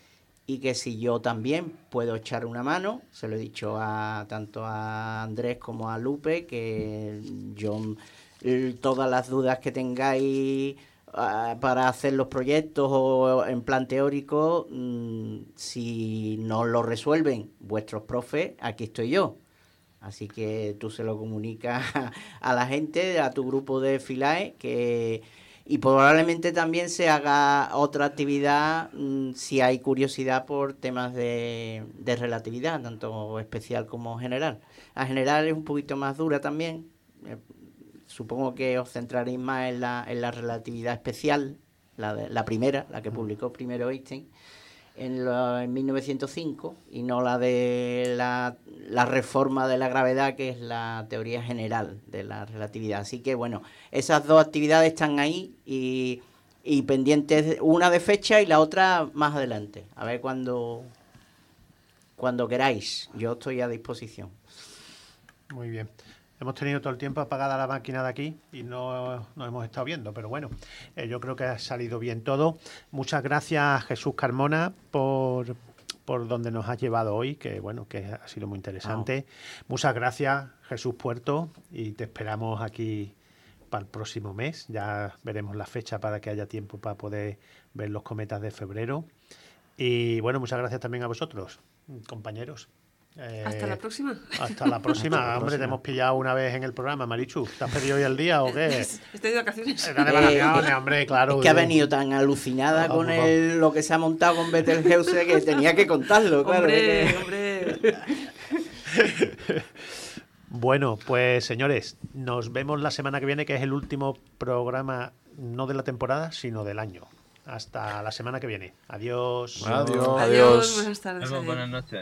y que si yo también puedo echar una mano, se lo he dicho a tanto a Andrés como a Lupe, que yo todas las dudas que tengáis uh, para hacer los proyectos o en plan teórico, mmm, si no lo resuelven vuestros profes, aquí estoy yo. Así que tú se lo comunicas a la gente, a tu grupo de Philae, que y probablemente también se haga otra actividad mmm, si hay curiosidad por temas de, de relatividad, tanto especial como general. La general es un poquito más dura también. Eh, supongo que os centraréis más en la, en la relatividad especial, la, de, la primera, la que publicó primero Einstein, en, lo, en mil novecientos cinco, y no la de la, la reforma de la gravedad, que es la teoría general de la relatividad. Así que, bueno, esas dos actividades están ahí y, y pendientes, una de fecha y la otra más adelante. A ver cuando, cuando queráis. Yo estoy a disposición. Muy bien. Hemos tenido todo el tiempo apagada la máquina de aquí y no nos hemos estado viendo, pero bueno, eh, yo creo que ha salido bien todo. Muchas gracias, Jesús Carmona, por, por donde nos has llevado hoy, que bueno, que ha sido muy interesante. Oh. Muchas gracias, Jesús Puerto, y te esperamos aquí para el próximo mes. Ya veremos la fecha para que haya tiempo para poder ver los cometas de febrero. Y bueno, muchas gracias también a vosotros, compañeros. Eh, hasta la próxima. Hasta la próxima. Hasta la Hombre, próxima. Te hemos pillado una vez en el programa, Marichu. ¿Te has perdido hoy el día o qué? Estoy de vacaciones. Estás de vacaciones, hombre, claro. Es que ha venido tan alucinada oh, con el, lo que se ha montado con Betelgeuse que tenía que contarlo, claro. Hombre, hombre. Bueno, pues señores, nos vemos la semana que viene, que es el último programa, no de la temporada, sino del año. Hasta la semana que viene. Adiós. Adiós. Adiós. Buenas tardes. Adiós. Buenas noches.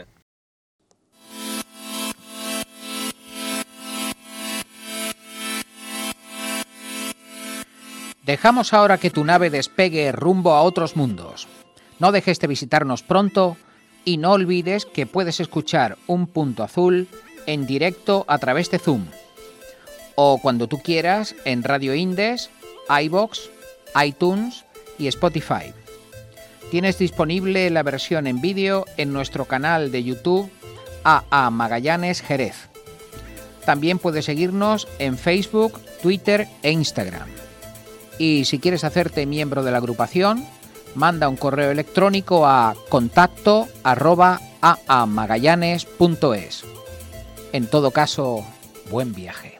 Dejamos ahora que tu nave despegue rumbo a otros mundos. No dejes de visitarnos pronto y no olvides que puedes escuchar Un Punto Azul en directo a través de Zoom o cuando tú quieras en Radio Indes, iVoox, iTunes y Spotify. Tienes disponible la versión en vídeo en nuestro canal de YouTube A A Magallanes Jerez. También puedes seguirnos en Facebook, Twitter e Instagram. Y si quieres hacerte miembro de la agrupación, manda un correo electrónico a contacto arroba aamagallanes punto es. En todo caso, buen viaje.